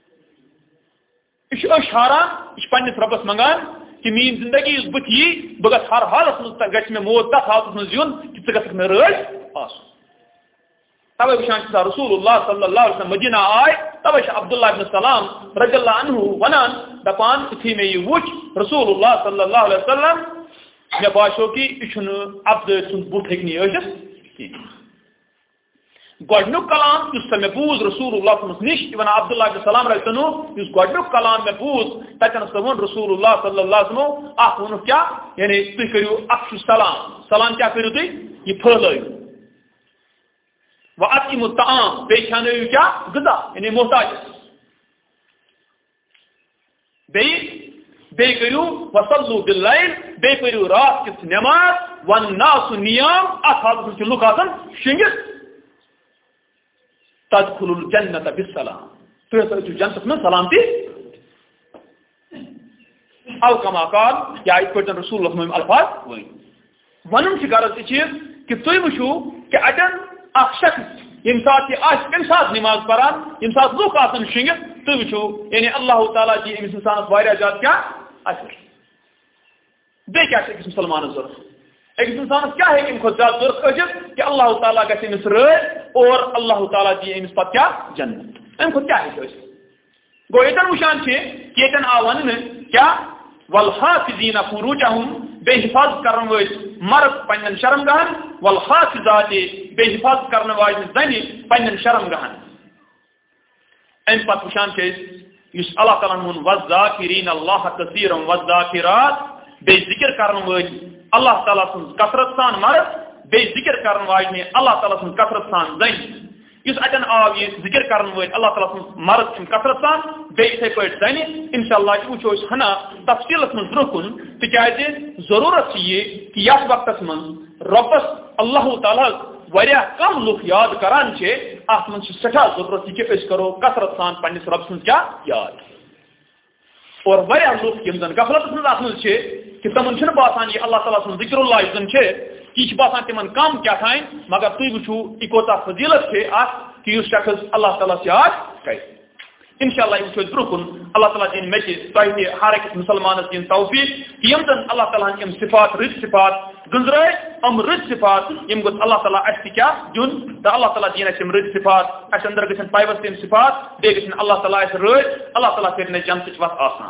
یہ ہاران یہ پنس ربس منگان کہ مین زندگی اس بت یہ بہ گھس ہر حالت مز گھس مے موت تک حالت مز یون کہ ژٕ گژھکھ مے رٲضۍ آسُن توے وچھان رسول اللہ صلی اللہ علیہ وسلم مدینہ آئے توے عبداللہ ابن سلام رضی اللہ عنہ ونان دپان یتھی میں یہ وچ رسول اللہ صلی اللہ علیہ وسلم مے باسیو کہ یہ عبد سند بت ہیکنی ٲسِتھ گۄڈنیُک کلام یُس سا مے بوٗز رسول اللہ صلی اللہ علیہ وسلم نش ونان عبداللہ ابن سلام رضی اللہ عنہ یُس گۄڈنیُک کلام مے بوٗز تتٮ۪ن سا ووٚن رسول اللہ صلی اللہ علیہ وسلم اکھ ووٚنُکھ کیا یعنی تُہۍ کٔرِو اکھ سلام سلام کیا کٔرِو تُہۍ یہ پھٲلٲیِو وَأَطْعِمُوا الطَّعَامَ بیٚیہِ کھیٛانٲیِو کیا غذا یعنی محتاجس بیٚیہِ کٔرِو وَصَلُّوا بِاللَّيْلِ بیٚیہِ پٔرِو رات کِس نٮ۪ماز وَالنَّاسُ نِیام اتھ حالس منٛز چھِ لُکھ آسان شٔنگِتھ تَدْخُلُوا الْجَنَّةَ بِالسَّلام تُہۍ ہسا ٲسِو جنتس منٛز سلامتی او کما قال یا یِتھ پٲٹھۍ رسول اللہ صلی الفاظ ونُن چھِ غرض یہِ چیٖز کہ تُہۍ وٕچھِو کہ اَتٮ۪ن اخ شخص یم سات یہ کم سات نماز پران یم سات لوگ آسان شنگت تھی وچو یعنی اللہ تعالیٰ دی امس انسانس واریاہ زیادہ کیا اثر بیٚیہِ کیا أکِس مسلمانس ضرورت أکِس انسانس کیا ہے امہ کھۄتہٕ زیادہ ضرورت ٲسِتھ کہ اللہ تعالیٰ گژھِ أمِس رٲضۍ اور اللہ تعالیٰ دی أمِس پتہٕ کیا جنت امہ کھۄتہٕ کیا ہیٚکہِ ٲسِتھ گوٚو ییٚتٮ۪ن وٕچھان چھِ کہ ییٚتٮ۪ن آو وننہٕ کیا والحافظین فروجہم بے حفاظت کرن وٲلۍ مرد پنن شرمگاہن والحافظات بے حفاظت کرن واجنہِ زنہِ پنن شرمگاہن امہِ پتہٕ وٕچھان چھِ أسۍ یُس اللہ تعالیٰ ووٚن والذاکرین اللہ کثیرا والذاکرات بیٚیہِ ذکر کرن وٲلۍ اللہ تعالیٰ سٕنٛز کثرت سان مرد بیٚیہِ ذکر کرن واجنہِ اللہ تعالیٰ سٕنٛز کثرت سان زنہِ یُس اَتٮ۪ن آو یہِ ذکر کرن وٲلۍ اللہ تعالیٰ سٕنٛز مرد اَمہِ کثرت سان بیٚیہِ یِتھَے پٲٹھۍ زنہِ اِنشاء اللہ یہِ وٕچھو أسۍ ہنا تفصیٖلس منٛز برٛونٛہہ کُن تِکیٛازِ ضروٗرت چھِ یہِ کہِ یتھ وقتس منٛز رۄبس اللہ تعالیٰ واریاہ کم لُکھ یاد کران چھِ اتھ منٛز چھِ سٮ۪ٹھاہ ضروٗرت یہِ کہِ أسۍ کرو کثرت سان پننِس رۄب سٕنٛز کیٛاہ یاد اور واریاہ لُکھ یِم زن غفلتس منٛز اتھ منٛز چھِ کہ تمن چھُنہٕ باسان یہِ اللہ تعالیٰ سُنٛد ذکر اللہ یُس زن چھِ یہ باسان تمن کم کیا تھائیں مگر تھی وچو یہ کوتا فضیلت ہے کہ اس شخص اللہ تعالیٰ سے آج کرے انشاءاللہ یہ وچو برکن اللہ تعالیٰ دین میں تہ ہر ایک مسلمان دین توفیق کہ یم زن اللہ تعالیٰ یم صفات رت صفات گنزرائے رت صفات یم گوس اللہ تعالیٰ اس کیا دن تو اللہ تعالیٰ دین اس رت صفات اس اندر گھن پیوست یم صفات بے گھن اللہ تعالیٰ اس رت اللہ تعالیٰ کرنے جنت وت آسان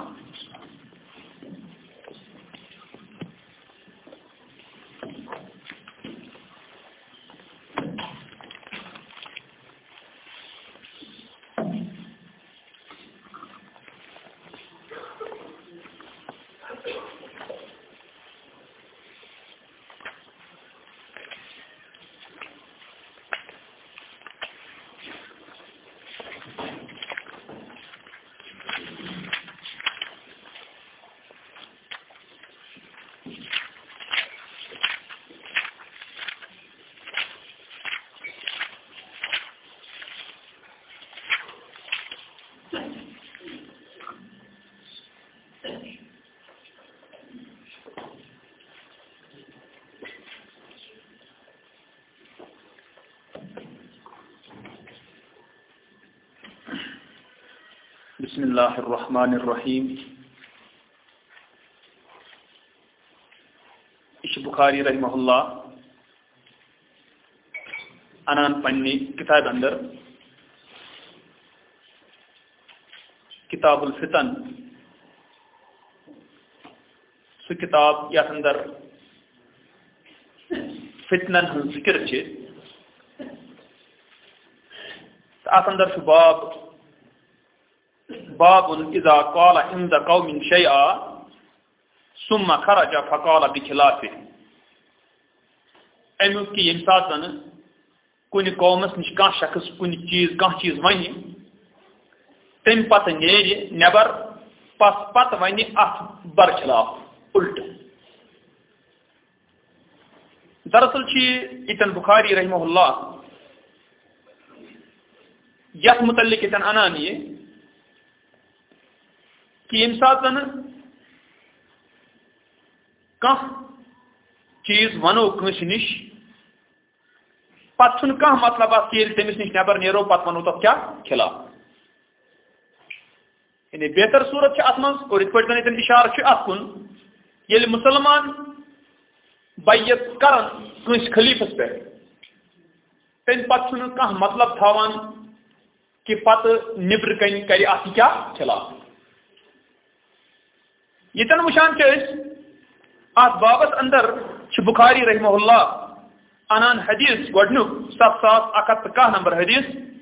بسم اللہ الرحمن الرحیم اش بخاری رحمہ اللہ انان پنی کتاب اندر کتاب الفتن سو کتاب یتھ اندر فتنن ہن ذکر چھ اتھ اندر چھ باب اذا قال عند قوم شيئا ثم خرج فقال بخلافه امیک کی یم ساتن کن قومس نش کان شخص کن چیز ون تم پتہ نیری نبر پتہ ون ات برخلاف الٹ دراصل اتن بخاری رحمہ اللہ یت متعلق اتن انان یہ کہ یم سات چیز ونو کنس نش پتہ مطلب ات تمس نش نبر نیرو پتہ ونو تک کیا خلاف یعنی بہتر صورت ات من اور ات پہ اشارہ ات کن یل مسلمان بیعت کرن کنس خلیفس پہ تم پتہ مطلب تھاوان کہ پتہ نبر کن کر ات کیا خلاف یتن وشان ات بابت اندر بخاری رحمہ اللہ انان حدیث گۄڈنیُک 7110 نمبر حدیث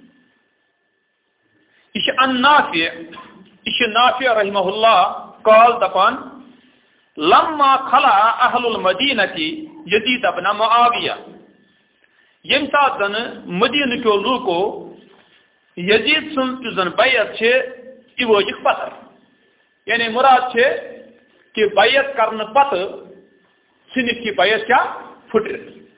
یہ ان نافع رحمہ اللہ قال دپان لما خلا اہل المدینہ یزید ابن معاویہ یم سات زن مدینہ کیو لوکو یزید سن زن بیعت یہ وجک پتھر یعنی مراد کہ بیعت کرنے پتہ ثنت کی بیعت کیا پھٹ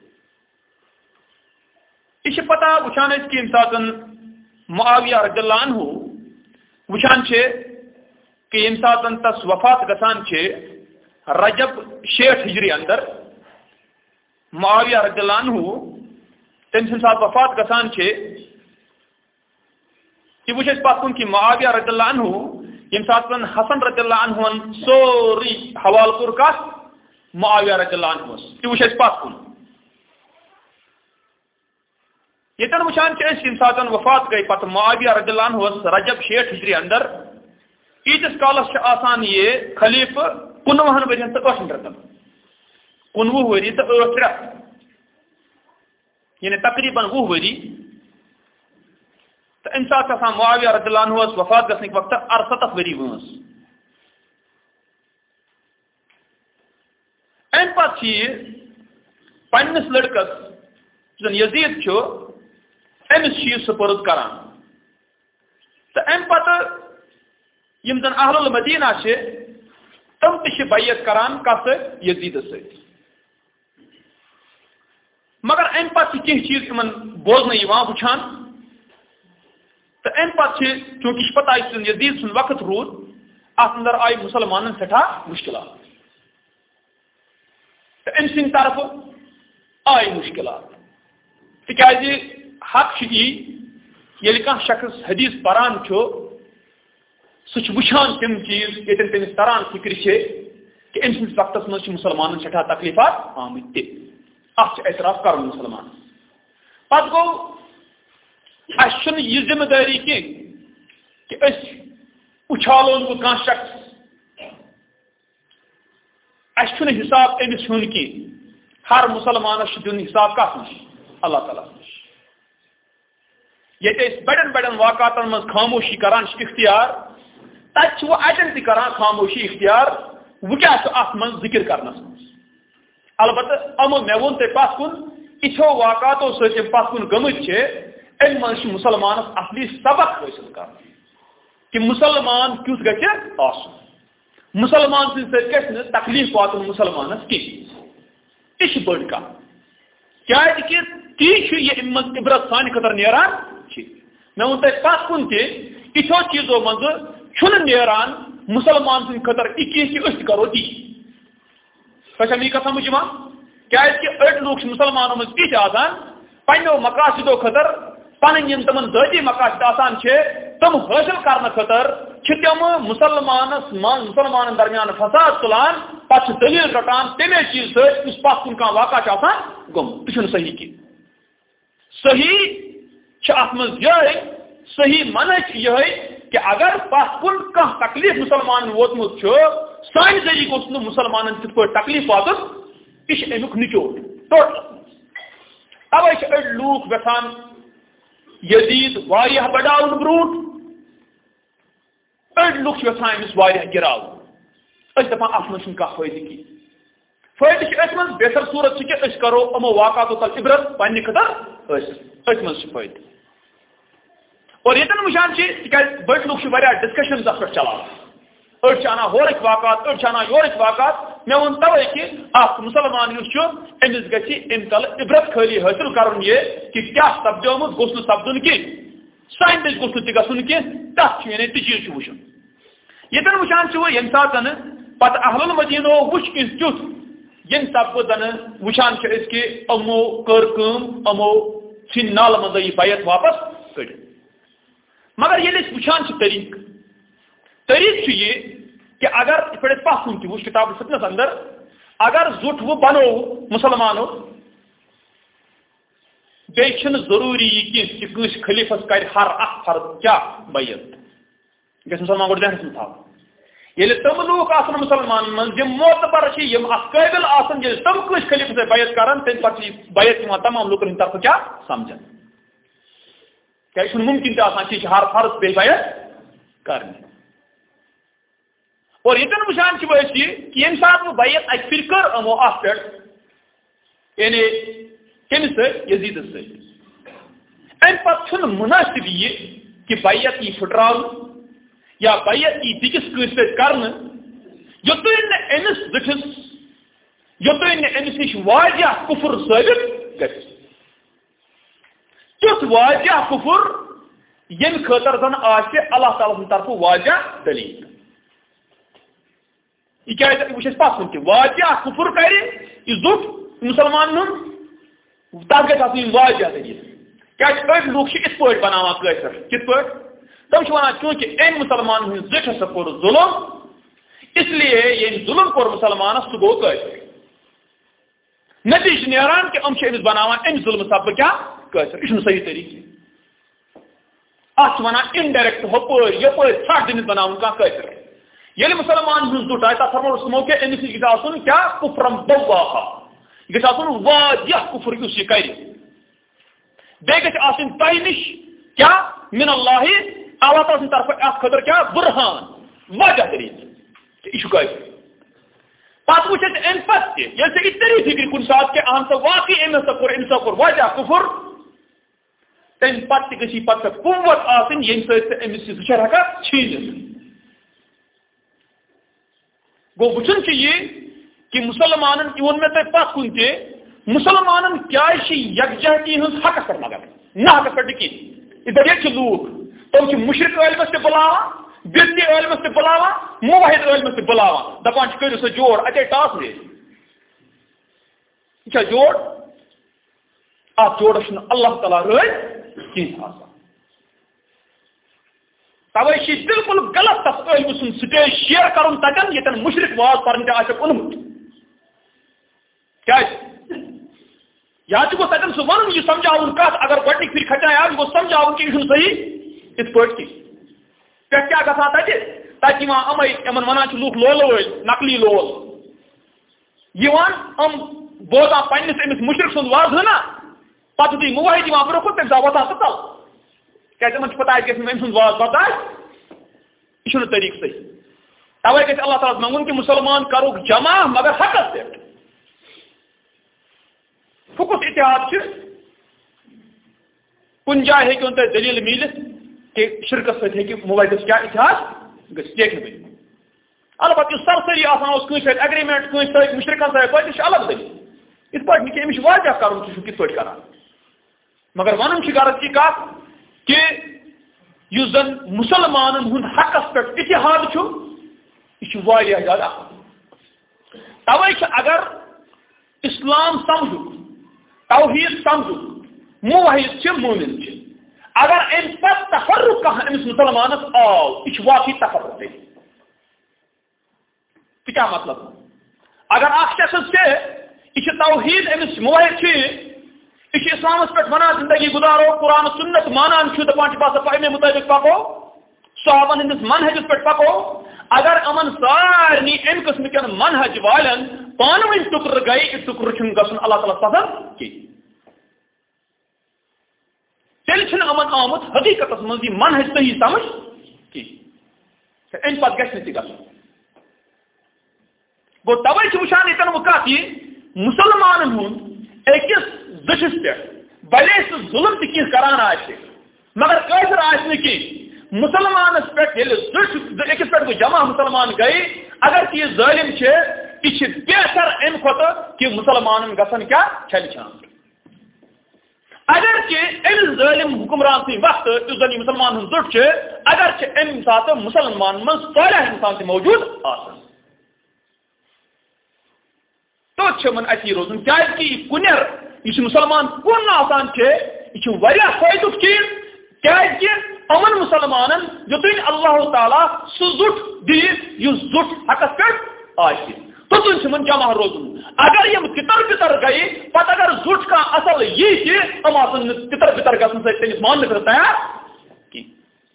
یہ پتہ وچان کہ یم سات معاویہ رضی اللہ عنہ وچان کہ یم سات تس وفات گسان رجب 60 ہجری اندر معاویہ رضی اللہ عنہ تم سات وفات گسان یہ وچ پتہ کن کہ معاویہ رضی اللہ عنہ یم سات حسن رضی اللہ عنہ سوری حوال کور کت معاویہ رضی اللہ عنہ یہ وچ پتہ کن یتن وچان یم سات وفات گئی پتہ معاویہ رضی اللہ عنہ رجب 60 ہجری اندر ایتس کالس آسان یہ خلیفہ 19 ورین تو 8 رتن 19 وری تو 8 رت یعنی تقریباً 20 وری تو ام سات معاویہ رضی اللہ عنہ وفات گھنک وقت 68 وری وٲنٛس ام پتہ پنس لڑکس زن یزید امس یہ سپرد کران تو ام پتہ یم زن اہل المدینہ تم تہ بیعت کران کس یزید ست مگر ام پتہ کی چیز ان بوزن وچان تو ام پتہ چونکہ پتہ یزید سن وقت رود ات اندر آئی مسلمان سٹھا مشکلات تو ام سند طرف آئی مشکلات تکیازِ حق ییٚلہِ کانٛہہ شخص حدیث پران چھُ سُہ چھُ وٕچھان تِم چیٖز ییٚتٮ۪ن تٔمِس تران فِکرِ چھِ کہ أمۍ سٕنٛدِس وقتس منٛز چھِ مُسلمانن سٮ۪ٹھاہ تکلیٖفات آمٕتۍ تہِ اَتھ چھُ اعتراف کرُن مُسلمان پتہٕ گوٚو اَسہِ چھُنہٕ یہِ ذمہٕ دٲری کینٛہہ کہ أسۍ اُچھالون بہٕ کانٛہہ شخص اَسہِ چھُنہٕ حِساب أمِس ہیوٚن کینٛہہ ہر مُسلمانس چھُ دیُن حِساب کتھ نِش اللہ تعالیٰ نِش ییٚتہِ أسۍ بڑٮ۪ن بڑٮ۪ن واقعاتن منٛز خاموشی کران چھِ اختیار تتہِ چھِ وۄنۍ اَتٮ۪ن تہِ کران خاموشی اختیار وۄنۍ کیٛاہ چھُ اتھ منٛز ذِکر کرنس منٛز البتہ یِمو مےٚ ووٚن تۄہہِ پتھ کُن یِتھیو واقعاتو سۭتۍ یِم پتھ کُن گٔمٕتۍ چھِ امہِ منٛز چھُ مُسلمانس اصلی سبق حٲصِل کرُن کہ مُسلمان کیُتھ گژھِ آسُن مُسلمان سٕنٛدِ سۭتۍ گژھِ نہٕ تکلیٖف واتُن مُسلمانس کینٛہہ یہِ چھِ بٔڑ کتھ کیٛازِ کہِ تی چھُ یہِ امہِ منٛز عبرت سانہِ خٲطرٕ نیران چھِ مےٚ ووٚن تۄہہِ پتھ کُن تہِ یِتھیو چیٖزو منٛزٕ چھُنہٕ نیران مُسلمان سٕنٛدِ خٲطرٕ یہِ کینٛہہ کہِ أسۍ تہِ کرو تی تۄہہِ چھا مےٚ یہِ کتھ سمجھ یِوان کیٛازِکہِ أڑۍ لوٗکھ چھِ مُسلمانو منٛز تِتھۍ آسان پننیو مقاصدو خٲطرٕ پنٕنۍ یِم تِمن ذٲتی مقاصد آسان چھِ تِم حٲصِل کرنہٕ خٲطرٕ چھِ تِم مُسلمانن درمیان فساد تُلان پتہٕ چھِ دلیٖل رٹان تمے چیٖز سۭتۍ یُس پتھ کُن کانٛہہ واقعہ چھُ آسان گوٚمُت تہِ چھُنہٕ صحیح کینٛہہ صحیح چھِ اتھ منٛز یِہے صحیح منٕچ یِہے کہ اگر پتھ کُن کانٛہہ تکلیٖف مُسلمانن ووتمُت چھُ سانہِ ذٔریعہٕ گوٚژھ نہٕ مُسلمانن تِتھ پٲٹھۍ تکلیٖف واتُن یہِ چھِ امیُک نچوڑ ٹوٹل توے چھِ أڑۍ لوٗکھ یژھان یزیٖد واریاہ بڑاوُن برونٛٹھ أڑۍ لُکھ چھِ یژھان أمِس واریاہ گِراوُن أسۍ دپان اَتھ منٛز چھُنہٕ کانٛہہ فٲیدٕ کینٛہہ فٲیدٕ چھُ أتھۍ منٛز بہتر صوٗرت چھِ کہِ أسۍ کرو یِمو واقعاتو تل عبرت پننہِ خٲطرٕ أتھۍ منٛز چھُ فٲیدٕ اور ییٚتٮ۪ن وٕچھان چھِ تِکیازِ بٔڑۍ لُکھ چھِ واریاہ ڈسکشن تتھ پٮ۪ٹھ چلاوان أڑۍ چھِ انان ہورٕکۍ واقعات أڑۍ چھِ انان یورٕکۍ واقعات مےٚ ووٚن توے کہِ اکھ مُسلمان یُس چھُ أمِس گژھِ امہِ تلہٕ عبرت خٲلی حٲصِل کرُن یہِ کہِ کیٛاہ سپدیومُت گوٚژھ نہٕ سپدُن کینٛہہ سانہِ دٔسۍ گوٚژھ نہٕ تہِ گژھُن کینٛہہ تتھ چھُ یعنی تہِ چیٖز چھُ وٕچھُن ییٚتٮ۪ن وٕچھان چھِ وۄنۍ ییٚمہِ ساتہٕ پتہٕ اہل المدیٖنو وٕچھ کینٛہہ تیُتھ ییٚمہِ سببہٕ زنہٕ وٕچھان چھِ أسۍ کہِ یِمو کٔر کٲم یِمو ژھٕنۍ نالہٕ منٛزٕے یہِ بیت واپس کٔڑِتھ مگر ییٚلہِ أسۍ وٕچھان چھِ طریٖقہٕ چھُ یہِ کہ اگر یِتھ پٲٹھۍ أسۍ پتھ کُن تہِ وٕچھ کِتاب الفتنس اندر اگر زُٹھ وۄنۍ بنوو مُسلمانو بیٚیہِ چھُنہٕ ضروٗری یہِ کینٛہہ کہِ کٲنٛسہِ خلیٖفس کرِ ہر اکھ فرد کیٛاہ بیت یہِ گژھِ مُسلمان گۄڈٕ ذہنس منٛز تھاوُن ییٚلہِ تِم لوٗکھ آسن مُسلمانن منٛز یِم معتبر چھِ یِم اتھ قٲبل آسن ییٚلہِ تِم کٲنٛسہِ خلیٖفس سۭتۍ بیت کرن تمہِ پتہٕ چھِ یہِ بیت یِوان تمام لوٗکن ہٕنٛدِ طرفہٕ کیٛاہ سمجھن کیٛازِ یہِ چھُنہٕ مُمکِن تہِ آسان کہِ یہِ چھِ ہر فرض بیٚیہِ بیت کرنہِ اور ییٚتٮ۪ن وٕچھان چھِ أسۍ یہِ کہِ ییٚمہِ ساتہٕ وۄنۍ بیت اکہِ پھِرِ کٔر یِمو اتھ پٮ۪ٹھ یعنی کٔمِس سۭتۍ یزیٖدس سۭتۍ امہِ پتہٕ چھُنہٕ مُنٲسِب یہِ کہِ بیت یی پھٕٹراونہٕ یا بیت یی بیٚکِس کٲنٛسہِ سۭتۍ کرنہٕ یوٚتانۍ نہٕ أمِس زِٹھِس یوٚتانۍ نہٕ أمِس نِش واریاہ کُفُر ثٲبت گژھِ تیُتھ واریاہ کُفُر ییٚمہِ خٲطرٕ زن آسہِ اللہ تعالیٰ سٕنٛدِ طرفہٕ واریاہ دلیٖل یہِ کیٛازِ وٕچھ اَسہِ پتھ کُن تہِ واریاہ کُفُر کرِ یہِ زُٹھ مُسلمانن ہُنٛد تتھ گژھِ آسٕنۍ واریاہ دلیٖل کیٛازِ أڑۍ لُکھ چھِ یِتھ پٲٹھۍ بناوان کٲفر کِتھ پٲٹھۍ تِم چھِ ونان چوٗنکہِ أمۍ مُسلمان ہٕنٛدِس زِٹھس کوٚر ظُلم اس لیے ییٚمۍ ظُلم کوٚر مُسلمانس سُہ گوٚو کٲفر نتیجہٕ چھُ نیران کہِ یِم چھِ أمِس بناوان امہِ ظُلمہٕ سببہٕ کیٛاہ کٲفر یہِ چھُنہٕ صحیح طریٖقہٕ اتھ چھِ ونان انڈایریکٹ ہُپٲرۍ یپٲرۍ ژھٹھ دِنِتھ بناوُن کانٛہہ کٲفر ییٚلہِ مُسلمان ہٕنٛز زُٹھ آسہِ تتھ فرمووُس تِمو کہِ أمِس نِش گژھِ آسُن کیٛاہ کُفرم بواہا یہِ گژھِ آسُن واریاہ کُفر یُس یہِ کرِ بیٚیہِ گژھِ آسٕنۍ تۄہہِ نِش کیٛاہ من اللہ اللہ تعالیٰ سٕنٛدِ طرفہٕ اَتھ خٲطرٕ کیٛاہ بُرہان واریاہ دلیٖل یہِ چھُ کٲفر پتہٕ وٕچھ اَسہِ اَمہِ پتہٕ تہِ ییٚلہِ ژےٚ یہِ تٔری فِکرِ کُنہِ ساتہٕ کہِ اہن سا واقعی أمۍ ہسا کوٚر واریاہ کُفُر تمہِ پتہٕ تہِ گژھی پتہٕ سۄ قُوت آسٕنۍ ییٚمہِ سۭتۍ ژٕ أمِس یہِ زُچھر ہٮ۪ککھ چھیٖنِتھ گوٚو وٕچھُن چھُ یہِ کہِ مُسلمانن یہِ ووٚن مےٚ تۄہہِ پتھ کُن تہِ مُسلمانن کیٛازِ چھِ یکجہتی ہٕنٛز حقس پٮ۪ٹھ مگر نہ حقس پٮ۪ٹھ نہٕ کینٛہہ یِتھے ییٚتہِ چھِ لوٗکھ تِم چھِ مُشرِق عٲلمس تہِ بُلاوان بِدتی عٲلمس تہِ بُلاوان موحد عٲلمس تہِ بُلاوان دپان چھِ کٔرِو سا جوڑ اتے ٹاس میچ یہِ چھا جوڑ ات جوڑس اللہ تعالیٰ رٲے کہین آسان توے چھ بالکل غلط تس علم سن سٹیج شیئر کرن تتن یتن مشرک واز پرن تہ آسہِ اونمت کیا یا تو تتن سہ ون یہ سمجھاؤن کت اگر گۄڈنِک پھر کھچان آو یہ سمجھاؤن کہ یہ صحیح ات پٲٹھۍ کینٛہہ پٮ۪ٹھ کیٛاہ گژھان تتہِ یِوان یِمے یِمن ونان چھِ لُکھ لولہٕ وٲلۍ نقلی لول یِوان بوزان پننس أمس مشرک سُنٛد وازٕ نا پتہٕ یُتھُے موحد یِوان برونٛہہ کُن تمہِ ساتہٕ وۄتھان سُہ تل کیٛازِ یِمن چھِ پتہ اَتہِ گژھِ نہٕ أمۍ سُنٛد واز برداش یہ چھُنہٕ طریقہٕ صحیح توے گژھِ اللہ تعالیٰ منگُن کہ مسلمان کروکھ جمع مگر حقس پٮ۪ٹھ فُکُس اتحاد چھُ کُنہِ جایہِ ہیٚکہِ تۄہہِ دٔلیٖل میٖلِتھ کہ شرکس سۭتۍ ہیٚکہِ موحدس کیٛاہ اتحاد گٔژھِتھ ہیٚکہِ نہٕ بٔنِتھ البتہ یُس سرسری آسان اوس کٲنٛسہِ سۭتۍ اگریمنٹ کٲنٛسہِ سۭتۍ مشرکن سۭتۍ توتہِ چھِ الگ دٔلیٖل یِتھ پٲٹھۍ نہٕ کہِ أمِس چھُ واریاہ کرُن ژٕ چھُکھ کِتھ پٲٹھۍ کران مگر ونُن چھُ غرض یہِ کتھ کہ یُس زن مسلمانن ہُنٛد حقس پٮ۪ٹھ اتحاد چھُ یہ چھُ واریاہ زیادٕ اہم توے چھُ اگر اسلام سمجھو توحید سمجھو موحد چھِ مومن چھِ اگر امہِ پتہٕ تفرق کانٛہہ أمِس مسلمانس آو یہِ چھُ واقعی تفرق تیٚلہِ تو کیا مطلب اگر اخ شخص چھِ یہ چھِ توحید أمِس موحد چھِ یہ چھِ اسلامس پٮ۪ٹھ ونان زندگی گزارو قرآن سنت مانان چھُ دپان چھُ باسا امے مطٲبق پکو صحابن ہندس منہجس پٮ۪ٹھ پکو اگر یِمن سارنٕے امہِ قٕسمٕکٮ۪ن منہج والٮ۪ن پانہٕ ؤنۍ ٹُکرٕ گٔے یہِ ٹُکرٕ چھُنہٕ گژھُن اللہ تعالیٰ پسنٛد کینٛہہ تیٚلہِ چھُنہٕ یِمن آمُت حقیقتس منٛز یہِ منہج صحیح سمجھ کینٛہہ تہٕ امہِ پتہٕ گژھِ نہٕ تہِ گژھُن گوٚو توے چھِ وٕچھان ییٚتٮ۪ن وۄنۍ کتھ یہِ مسلمانن ہُنٛد أکِس دٔچھِس پٮ۪ٹھ بلے سُہ ظُلم تہِ کینٛہہ کران آسہِ مگر کٲفِر آسہِ نہٕ کینٛہہ مسلمانس پٮ۪ٹھ ییٚلہِ أکِس پٮ۪ٹھ گوٚو جمع مسلمان گٔے اگر کہِ یہِ ظٲلم چھِ یہِ چھِ بہتر امہِ کھۄتہٕ کہِ مسلمانن گژھن کیٛاہ چھلہِ چھانٹ اگر کہِ أمِس ظٲلم حُکمران سٕنٛدِ وقتہٕ یُس زن یہِ مسلمان ہُنٛد زُٹ چھِ اگر چھِ امہِ ساتہٕ مسلمانن منٛز صالح انسان تہِ موجوٗد آسان توٚت چھِ یِمن اَتی روزُن کیٛازِ کہِ یہِ کُنٮ۪ر یُس مسلمان کُن آسان چھِ یہِ چھُ واریاہ فٲیدُک چیٖز کیٛازِ کہِ یِمن مسلمانن یوٚتُن اللہ تعالیٰ سُہ زُٹ دِیہِ یُس زُٹ حقس پٮ۪ٹھ آسہِ توٚتُن چھُ یِمن جمع روزُن اگر یِم تِتر بِتر گٔے پتہٕ اگر زُٹ کانٛہہ اصل یی تہِ یِم آسن نہٕ تِتر بِتر گژھنہٕ سۭتۍ تٔمِس ماننہٕ خٲطرٕ تیار کینٛہہ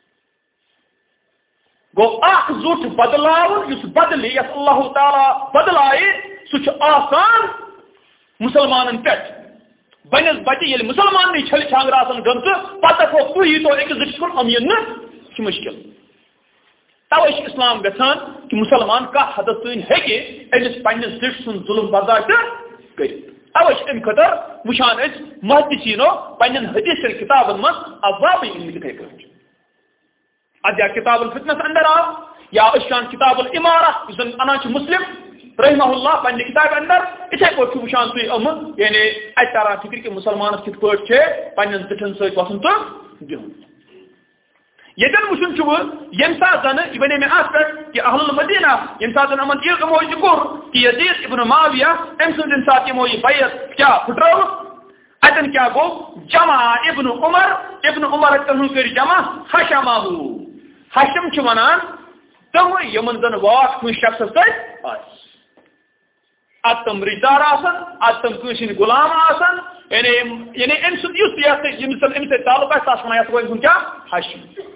گوٚو اکھ زُٹ بدلاوُن یُس بدلہِ یَس اللہ تعالیٰ بدلایہِ سُہ چھُ آسان مسلمانن پٮ۪ٹھ بنسبتہِ ییٚلہِ مسلماننٕے چھلہِ چھانگرٕ آسان گٔمژٕ پتہٕ دپو تُہۍ ییٖتو أکِس زٕٹِس کُن یِم یِن نہٕ یہِ چھُ مُشکِل توے چھُ اسلام گژھان کہِ مسلمان کتھ حدس تام ہیٚکہِ أمِس پننِس زِٹھِ سُنٛد ظُلم برداشت کٔرِتھ توے چھِ امہِ خٲطرٕ وٕچھان أسۍ محدثیٖنو پننٮ۪ن حدیث کِتابن منٛز ابوابٕے أنمٕتۍ یِتھٕے کٲٹھۍ ادٕ یا کتاب الفتنس اندر آو یا أسۍ چھِ کتاب العمارہ یُس زن انان چھُ مسلم رحمہ اللہ پننہِ کتابہِ اندر یِتھے پٲٹھۍ چھُ وٕچھان تُہۍ یِمہٕ یعنی اتہِ تران فکر کہِ مسلمانس کِتھ پٲٹھۍ چھِ پننٮ۪ن زِٹھٮ۪ن سۭتۍ وۄتھُن تہٕ بِہُن ییٚتٮ۪ن وٕچھُن چھُ ییٚمہِ ساتہٕ زن یہِ بنے مےٚ اتھ پٮ۪ٹھ کہِ اہل المدینہ ییٚمہِ ساتہٕ زن یِمن یِمو یہِ کوٚر کہِ یزید ابن معاویہ أمۍ سٕنٛز ییٚمہِ ساتہٕ یِمو یہِ بیعت کیٛاہ پھٕٹرٲوٕکھ اتٮ۪ن کیٛاہ گوٚو جمع ابن عمر اتٮ۪ن کٔرۍ جمع حشمہوٗ حشم چھِ ونان تِم یِمن زن واٹھ کُنہِ شخصس سۭتۍ آسہِ اد تم رشتہ دار آسن اد تم کٲنٛسہِ ہٕنٛدۍ غلام آسن یعنی أمۍ سُنٛد یُس تہِ یَتھ سۭتۍ ییٚمِس أمِس سۭتۍ تعلق آسہِ تَتھ وَنان یَتھ وٲلۍ سُنٛد کیٛاہ حشم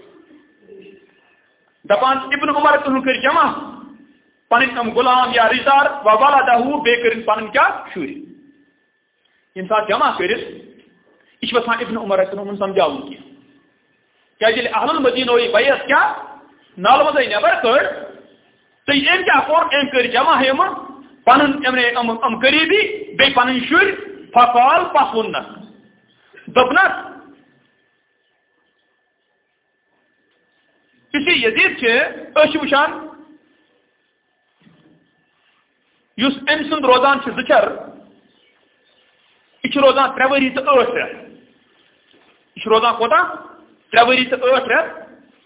دپان ابن عمر تِہُنٛد کٔرۍ جمع پنٕنۍ یِم غلام یا رشتہ دار وولدہوٗ بیٚیہِ کٔرِنۍ پنٕنۍ کیٛاہ شُرۍ ییٚمہِ ساتہٕ جمع کٔرِتھ یہِ چھُ وَسان ابن عمر تِمن سمجھاوُن کینٛہہ کیٛازِ ییٚلہِ اہل المدیٖنو یہِ بیعت کیٛاہ نالہٕ منٛزٕے نٮ۪بر کٔڑ تہٕ أمۍ کیٛاہ کوٚر أمۍ کٔرۍ جمع یِمہٕ پنُن قریبی بیٚیہِ پنٕنۍ شُرۍ فقال پتھ ووٚننکھ دوٚپنکھ یُس یہِ یزید چھِ أسۍ چھِ وٕچھان یُس أمۍ سُنٛد روزان چھِ زٕچھر یہِ چھُ روزان 3 ؤری تہٕ 8 رٮ۪تھ یہِ چھُ روزان کوتاہ 3 ؤری تہٕ 8 رٮ۪تھ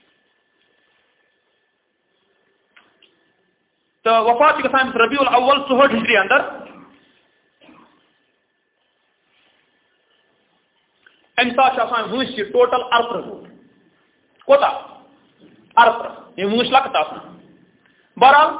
تہٕ وفات چھِ گژھان أمِس ربیع الاول 64 ہجری اندر امہ سات ونس یہ ٹوٹل 38 کوتا 38 یہ ونس لکت بہرحال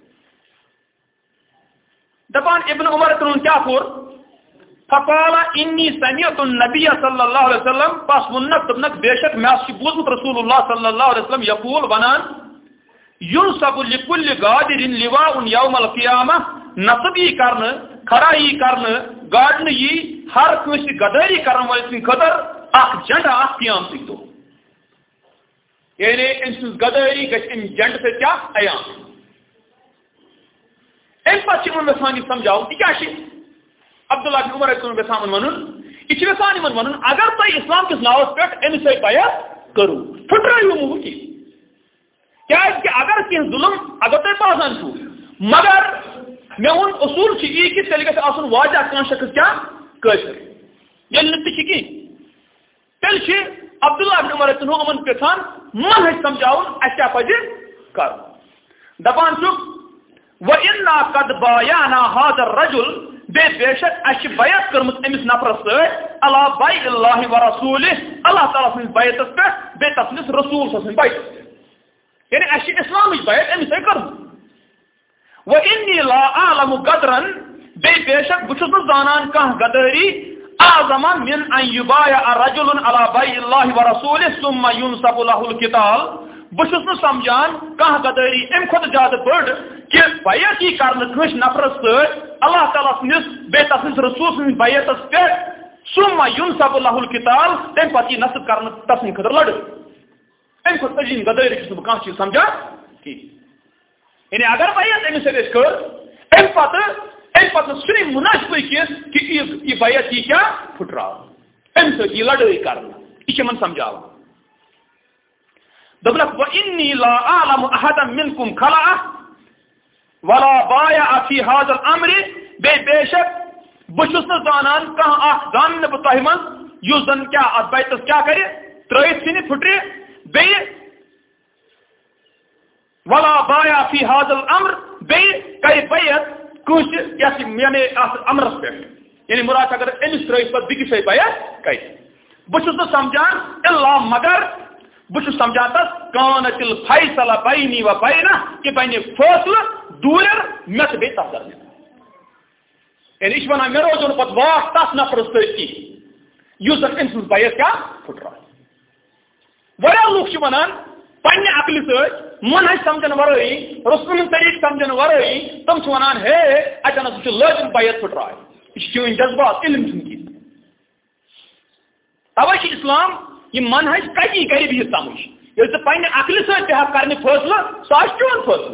دپان ابن عمر کرون کیا کور فقال انی سمعت النبی صلی اللہ علیہ وسلم پس ونک دبنک بے شک میں بوزمت رسول اللہ صلی اللہ علیہ وسلم یقول ونان ينصب لكل غادر لواء يوم القيامة نصبی کرن کھڑائی کرن گاڑن یہ ہر کسی غداری کرن والے سن خطر اخ جھنڈا اخ قیامت دو یعنی ان غداری گژھِ ان جھنڈ سے کیا ایام ان پتہ چھ مسانی سمجھاو یہ کیا چھ عبداللہ بن عمر کن وسان ونن یہ وسان ونن اگر تہ اسلام کس ناوس پہ ام سے بیعت کرو پھٹرایو مو کی کیا کہ اگر کہیں ظلم اگر تہ باسان چھو مگر میں ان اصول چھ یہ کہ تیل گژھِ آسن واجہ کان شخص کیا کافر یل نہ تہ کی تیل چھ عبداللہ بن عمر کن امن پھان منہج سمجھاون اس کیا پج کر دپان چھ وَإِنَّا قَدْ بَايَعْنَا هَذَا الرَّجُلَ بے شک اش بیعت کرمت امس نفرس اللہ بَيْعِ اللَّهِ وَرَسُولِهِ اللہ تعالیٰ سن بیعتس پہ بے تفنس رسول سن بیعتس یعنی اش اسلامی بیعت امس کرم وَإِنِّي لَا أَعْلَمُ قَدْرًا بے شک بچس زانان کان غداری اعظم من ان يبايع رجل على بيع الله ورسوله ثم ينصب له القتال بچس سمجھان کان غداری ام خود زیادہ بڑ کہ بیعت ہی کرنے کھنش نفرس اللہ تعالیٰ سنس بے تفنس رسول سن بیعتس پہ ثم ينصب له القتال تم پتہ نصب کرنے تسن خطر لڑ ام خود عظیم غداری کس بکان چیز سمجھا کی یعنی اگر بیعت ام سے کر ام پتہ صرف مناسب کہ یہ بیعت یہ کیا پھٹراو ام سے یہ لڑائی کرنا یہ من سمجھاو دبلک وَإِنِّي لَا أَعْلَمُ أَحَدًا مِنْكُمْ خَلَعَ وَلَا بَايَعَ فِي هَذَا الْأَمْرِ بے شک بچس نہ زانان کہاں اخ زان نہ بتاہی من یو زن کیا ات بیعتس کیا کرے ترائیت سنی پھٹرے بے وَلَا بَايَعَ فِي هَذَا الْأَمْرِ بے کئی بیعت کچھ یعنی امرس پہ یعنی مراد اگر امس ترائیت پر بکی سے بیعت کئی بچس نہ سمجھان اللہ مگر بچ سمجھاتا کانت الفیصلہ بینی و بینہ کہ بین فیصلہ دور مت بے تفضل یعنی اس ونا میں روزن پت واق تس نفر ستی یوزن انسان بیعت کیا پھٹ رہا ہے وریا لوگ ونان پنہ عقل ست منہج سمجھن ورئی رسول طریق سمجھن ورئی تم ونان ہے اچانک سہ لازم بیعت پھٹ رہا ہے یہ چون جذبات علم کی توے اسلام یہ منہج کتی کری بھی سمجھ یہ پنہ عقل ست کرنے فیصلہ سہ چون فیصلہ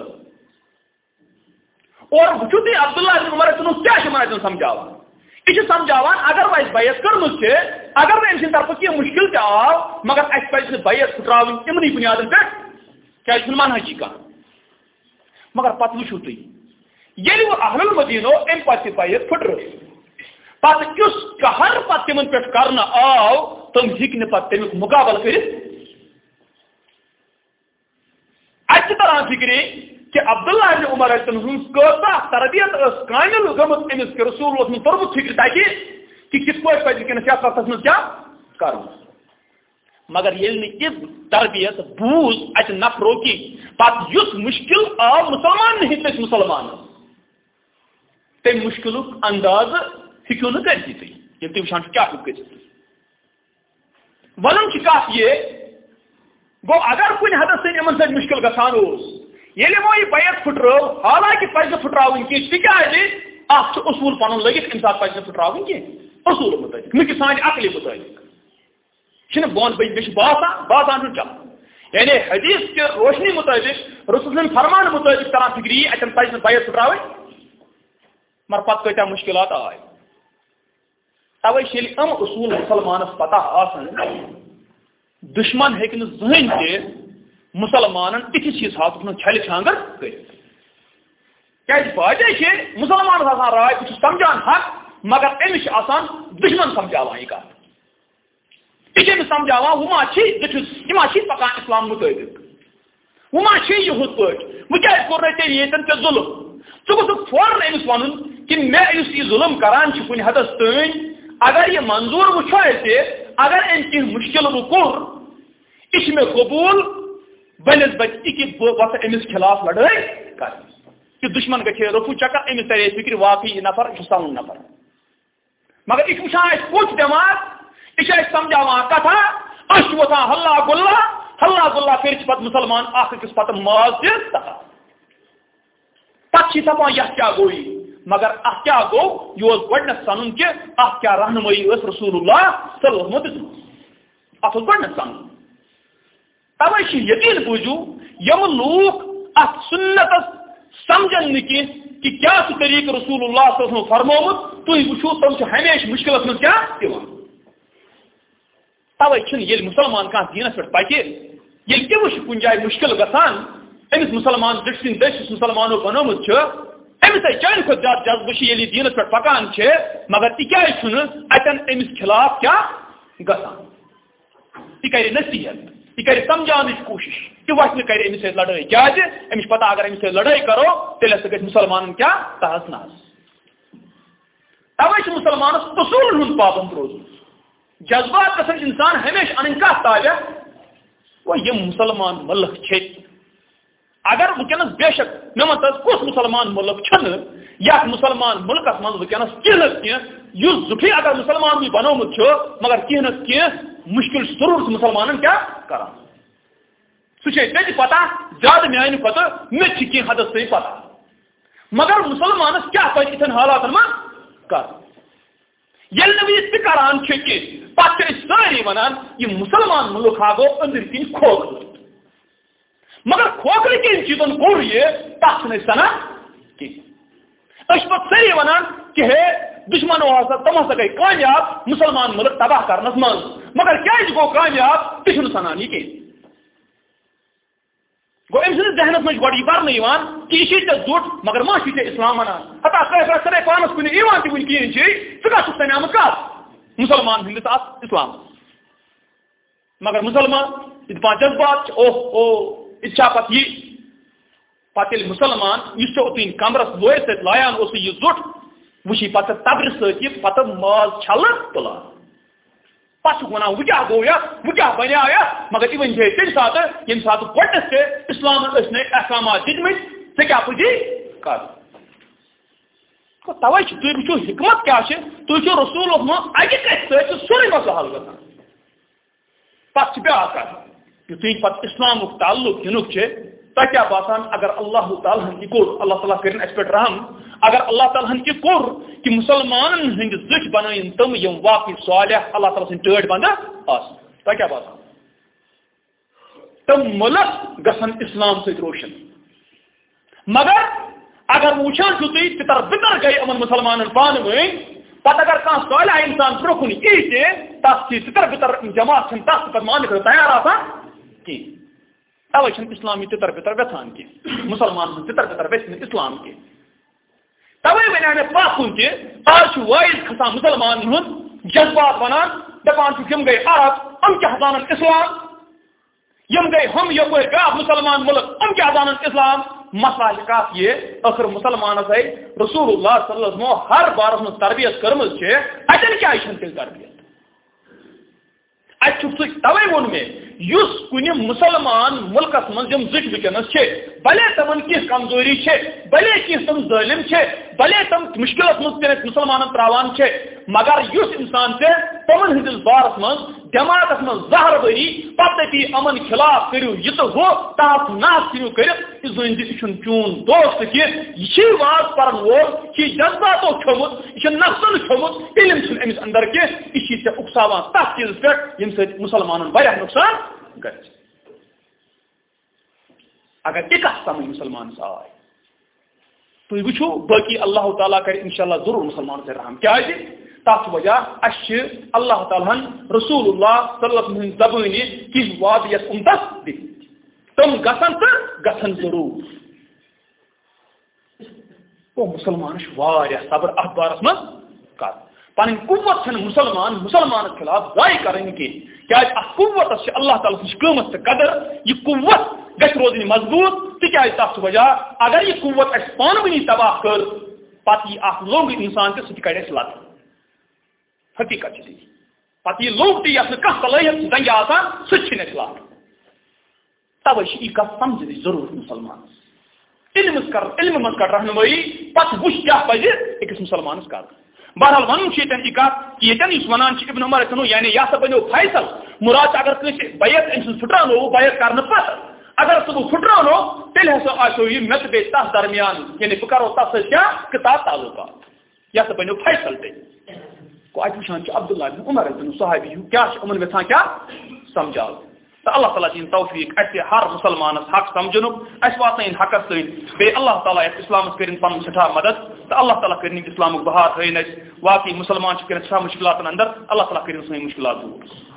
اور وچو تھی عبداللہ بن عمر کیا منہج سمجھاوان یہ سمجھاوان اگر وہ بیعت کرمت اگر وہ امسن طرف کی مشکل تہ آو مگر اس پہ بیعت پھٹراون امنی بنیادن پہ کیا منہجی کا مگر پتہ وچو تھی یل وہ اہل المدینہ ام پتہ بیعت پھٹر پتہ کس قہر پتہ تمن پہ کرنا آو تم ہیکن پتہ تمیک مقابل کرت اچھی طرح فکری کہ عبداللہ بن عمر کتا تربیت کامل گمت امس کہ رسول من ترمت فکر تاکہ کہ کت پہ پہ ونکس یتھ وقت من کیا کرو مگر یل یہ تربیت بوز ات نفرو کی پتہ اس مشکل آو مسلمان نہیں تس مسلمان تم مشکل انداز ہیکو نا کرتی تھی یہ تم وچان کیا ہیکو کرت ون کت یہ گو اگر کن حدس سن ان سب مشکل گھان یل وہ یہ بیعت پھٹرو حالانکہ پزِ پھٹراون کی تکیاز اخ اصول پن لگت امہ سات پزِ پھٹراون کی اصول مطابق نہ کہ سانہ عقل مطابق چھ بون بیس باسان چل یعنی حدیث کے روشنی مطابق رسول فرمان مطابق کران فکری اتن پزِ بیعت پھٹراون مگر پتہ کتیا مشکلات آئے توے یل ام اصول مسلمانس پتہ آسن دشمن ہیکہ زہن تہ مسلمانن اتھ چیز ہاتھ چھل چھانگر کیا وجہ مسلمان آسان رائے بہت سمجھان حق مگر امس آسان دشمن سمجھاوان یہ کت یہ سمجھاوان وما پکان اسلام مطابق وما یہت پہ ویسے کور ژے یتن ژے ظلم ژٕ گوژھ فوراً امس ون کہ مے اس یہ ظلم کران کن حدس تین اگر یہ منظور وچھو اگر ان کی مشکل کور یہ میں قبول بنسبت کہ وقت امس خلاف لڑائی کر کہ دشمن گھے رفو چکر امس ترے فکر واقعی یہ نفر یہ سون نفر مگر یہ وچان پوچھ دماغ یہ سمجھا کتھا اس وتان ہلہ گلہ کر پہ مسلمان اکس پتہ ماز دن پتہ دپان یہ کیا گوئی مگر ات کیا گو یہ گۄڈنیتھ سنن کہ ات کیا رہنمائی اس رسول اللہ صلی اللہ علیہ وسلم ات گۄڈنیتھ سنن توے یقین بوجو یم لوگ ات سنت سمجھن نکی کہ کیا طریقہ رسول اللہ صلی اللہ علیہ وسلم فرموت تھی وچھو تم ہمیشہ مشکلت من کیا دِوان توے یل مسلمان کھانا دینس پہ پکہ یل تہ وچھ کن جائے مشکل گژھان امس مسلمان دشن دس مسلمانوں بنومت امس چان کھت زیادہ جذبہ یل دینس پہ پکان مگر تکیاز اتن امس خلاف کیا گژھان یہ کر نصیحت یہ کر سمجھان کوشش کہ وقت کر امس سۭتۍ لڑائی کیازِ امس پتہ اگر امس سۭتۍ لڑائی کرو تیل ہسا گژھِ مسلمانن کیا تحس نحس توے مسلمانس اصول ہند پابند روزن جذبات گژھن انسان ہمیشہ ان کت تابع وہ یم مسلمان ملک اگر ونکس بے شک مے ون کس مسلمان ملک چھن یا مسلمان ملکس من ونکس کی زٹھی اگر مسلمان بھی بنومت مگر کی مشکل ضرور مسلمان کیا کران سہ پتہ زیادہ میانہ پتہ مے کی حدس تی پتہ مگر مسلمانس کیا پہ اتن حالات من کر یل نہ کران کہ پتہ ساری ونان یہ مسلمان ملک گو اندر کن کھوکھل مگر کھوکھل کن چیزن کور یہ تک سنا کی پہ ساری ونان کہ ہے دشمن تم ہسا گئی کامیاب مسلمان ملک تباہ کرنس من مگر کیا گو کامیاب تہ سنان یہ گو ام سندس ذہنس مجھ گوڑ یہ برن کہ یہ زٹ مگر ما ٹھیک اسلام ونان ہتا سر پانس کن تہ ون کہین ثہ کت تم آمت کت مسلمان ہندس ات اسلام مگر مسلمان دپان جذبات اچھا پتہ یہ پتہ مسلمان اس اوتین کمرس لوئر ست لایان یہ زٹ وچی پتہ تبر سی پتہ ماز چھل تلان پتہ ونان وہ کیا گو وہ کیا بنیا مگر یہ ون تمہ سات یم سات گۄڈنیتھ اسلام احکامات دتمت ژے کیا پزی کر توے تھی وچو حکمت کیا تھی رسول اکہ کتھ سورے مسئلہ حل گژھان پتہ بیاکھ کتھ یتھے پتہ اسلامک تعلق دنک تہ کیا باسان اگر اللہ تعالیٰ ہن یہ کور اللہ تعالیٰ کرن اس پہ رحم اگر اللہ تعالیٰ ہن یہ کور کہ مسلمان ہند زچ بنائن تم یم واقعی صالح اللہ تعالیٰ سن ٹٲٹۍ بندہ آس تہ کیا باسان تم ملک گژھن اسلام ست روشن مگر اگر وچان تھی تر بتر گئی امن مسلمان پان ون پتہ اگر کھانا صالح انسان برکن یہ تس تر بتر جماعت تس پہ مان کر تیار آسان کی توے اسلامی تتر بتر ویسان کی مسلمان تتر بتر ویس اسلام کی توے ون مے پاکن تہ آج وائز کھسان مسلمان ہند جذبات ونان دپان یم گئی عرب ام کیا زانن اسلام یم گئی ہم یپر بیاکھ مسلمان ملک ام کیا زانن اسلام مسئلہ کات یہ آخر مسلمان رسول اللہ صلی اللہ علیہ وسلم ہر بارس من تربیت کرمز اتن کیا تیل تربیت توے وون میں اس کن مسلمان ملکس من زٹ ونکس بلے تمن کی کمزوری بلے کی تم ظالم بلے تم مشکلت من مسلمان تراوان مگر اس انسان سے تمن ہندس بارس من دماغس من زہر بری پتہ دپی امن خلاف کرو یہ تو ہو تاپ ناس کرو کر زن دن چون دوست کہ یہ واز پرن وول یہ جذباتو کھومت یہ نفسن کھومت علم امس اندر کہ یہ اکساوان تس چیز پہ یم سۭتۍ مسلمانن واریاہ نقصان گژھِ اگر یہ کت سمجھ مسلمان آئے تھی وچھو باقی اللہ تعالیٰ کر انشاءاللہ ضرور مسلمان سے رحم کیا تک وجہ اس اللہ تعالیٰ رسول اللہ صلی اللہ علیہ وسلم زبانی کی وعد یس امتس دت تم گھن تو گھن ضرور وہ مسلمان واریاہ صبر ات بارس من کر پن قوت مسلمان خلاف ضائع کریں کی کیا قوت اللہ تعالیٰ سن قیمت سے قدر یہ قوت گھر روزن مضبوط تک تک وجہ اگر یہ قوت اس پانونی تباہ کر پتہ یہ لوگ انسان سے سہ کڑ لت حقیقت پتہ یہ لوگ یس صلاحیت زنگہ آسان سہ اخلاق توے یہ کت سمجھنچ ضرورت مسلمان علم مز کر رہنمائی پتہ وچ کیا پزِ أکِس مسلمانس کر بہرحال ون یہ کت کہ یہ ونان ابن عمر یعنی یہ سا بنو فیصل مراد اگر کنس بیت أمس پھٹرانو بیت کرنے پتہ اگر سب پھٹرانو تیل ہسا آسو یہ مت بے تس درمیان یعنی بہ کرو تس کیا کتاب تعلقات یہ سا بنو فیصل تیل کو ات وچان عبداللہ بن عمر بن صحابی کیا امن ویسان کیا سمجھاو تو اللہ تعالیٰ دین توفیق اسے ہر مسلمانس حق سمجھن اس واتن حقس تین بے اللہ تعالیٰ اسلام کرن پن سٹھا مدد تو اللہ تعالیٰ کرن اسلام بہار ہن واقعی مسلمان کرن سٹھا مشکلات اندر اللہ تعالیٰ کرن سن مشکلات دور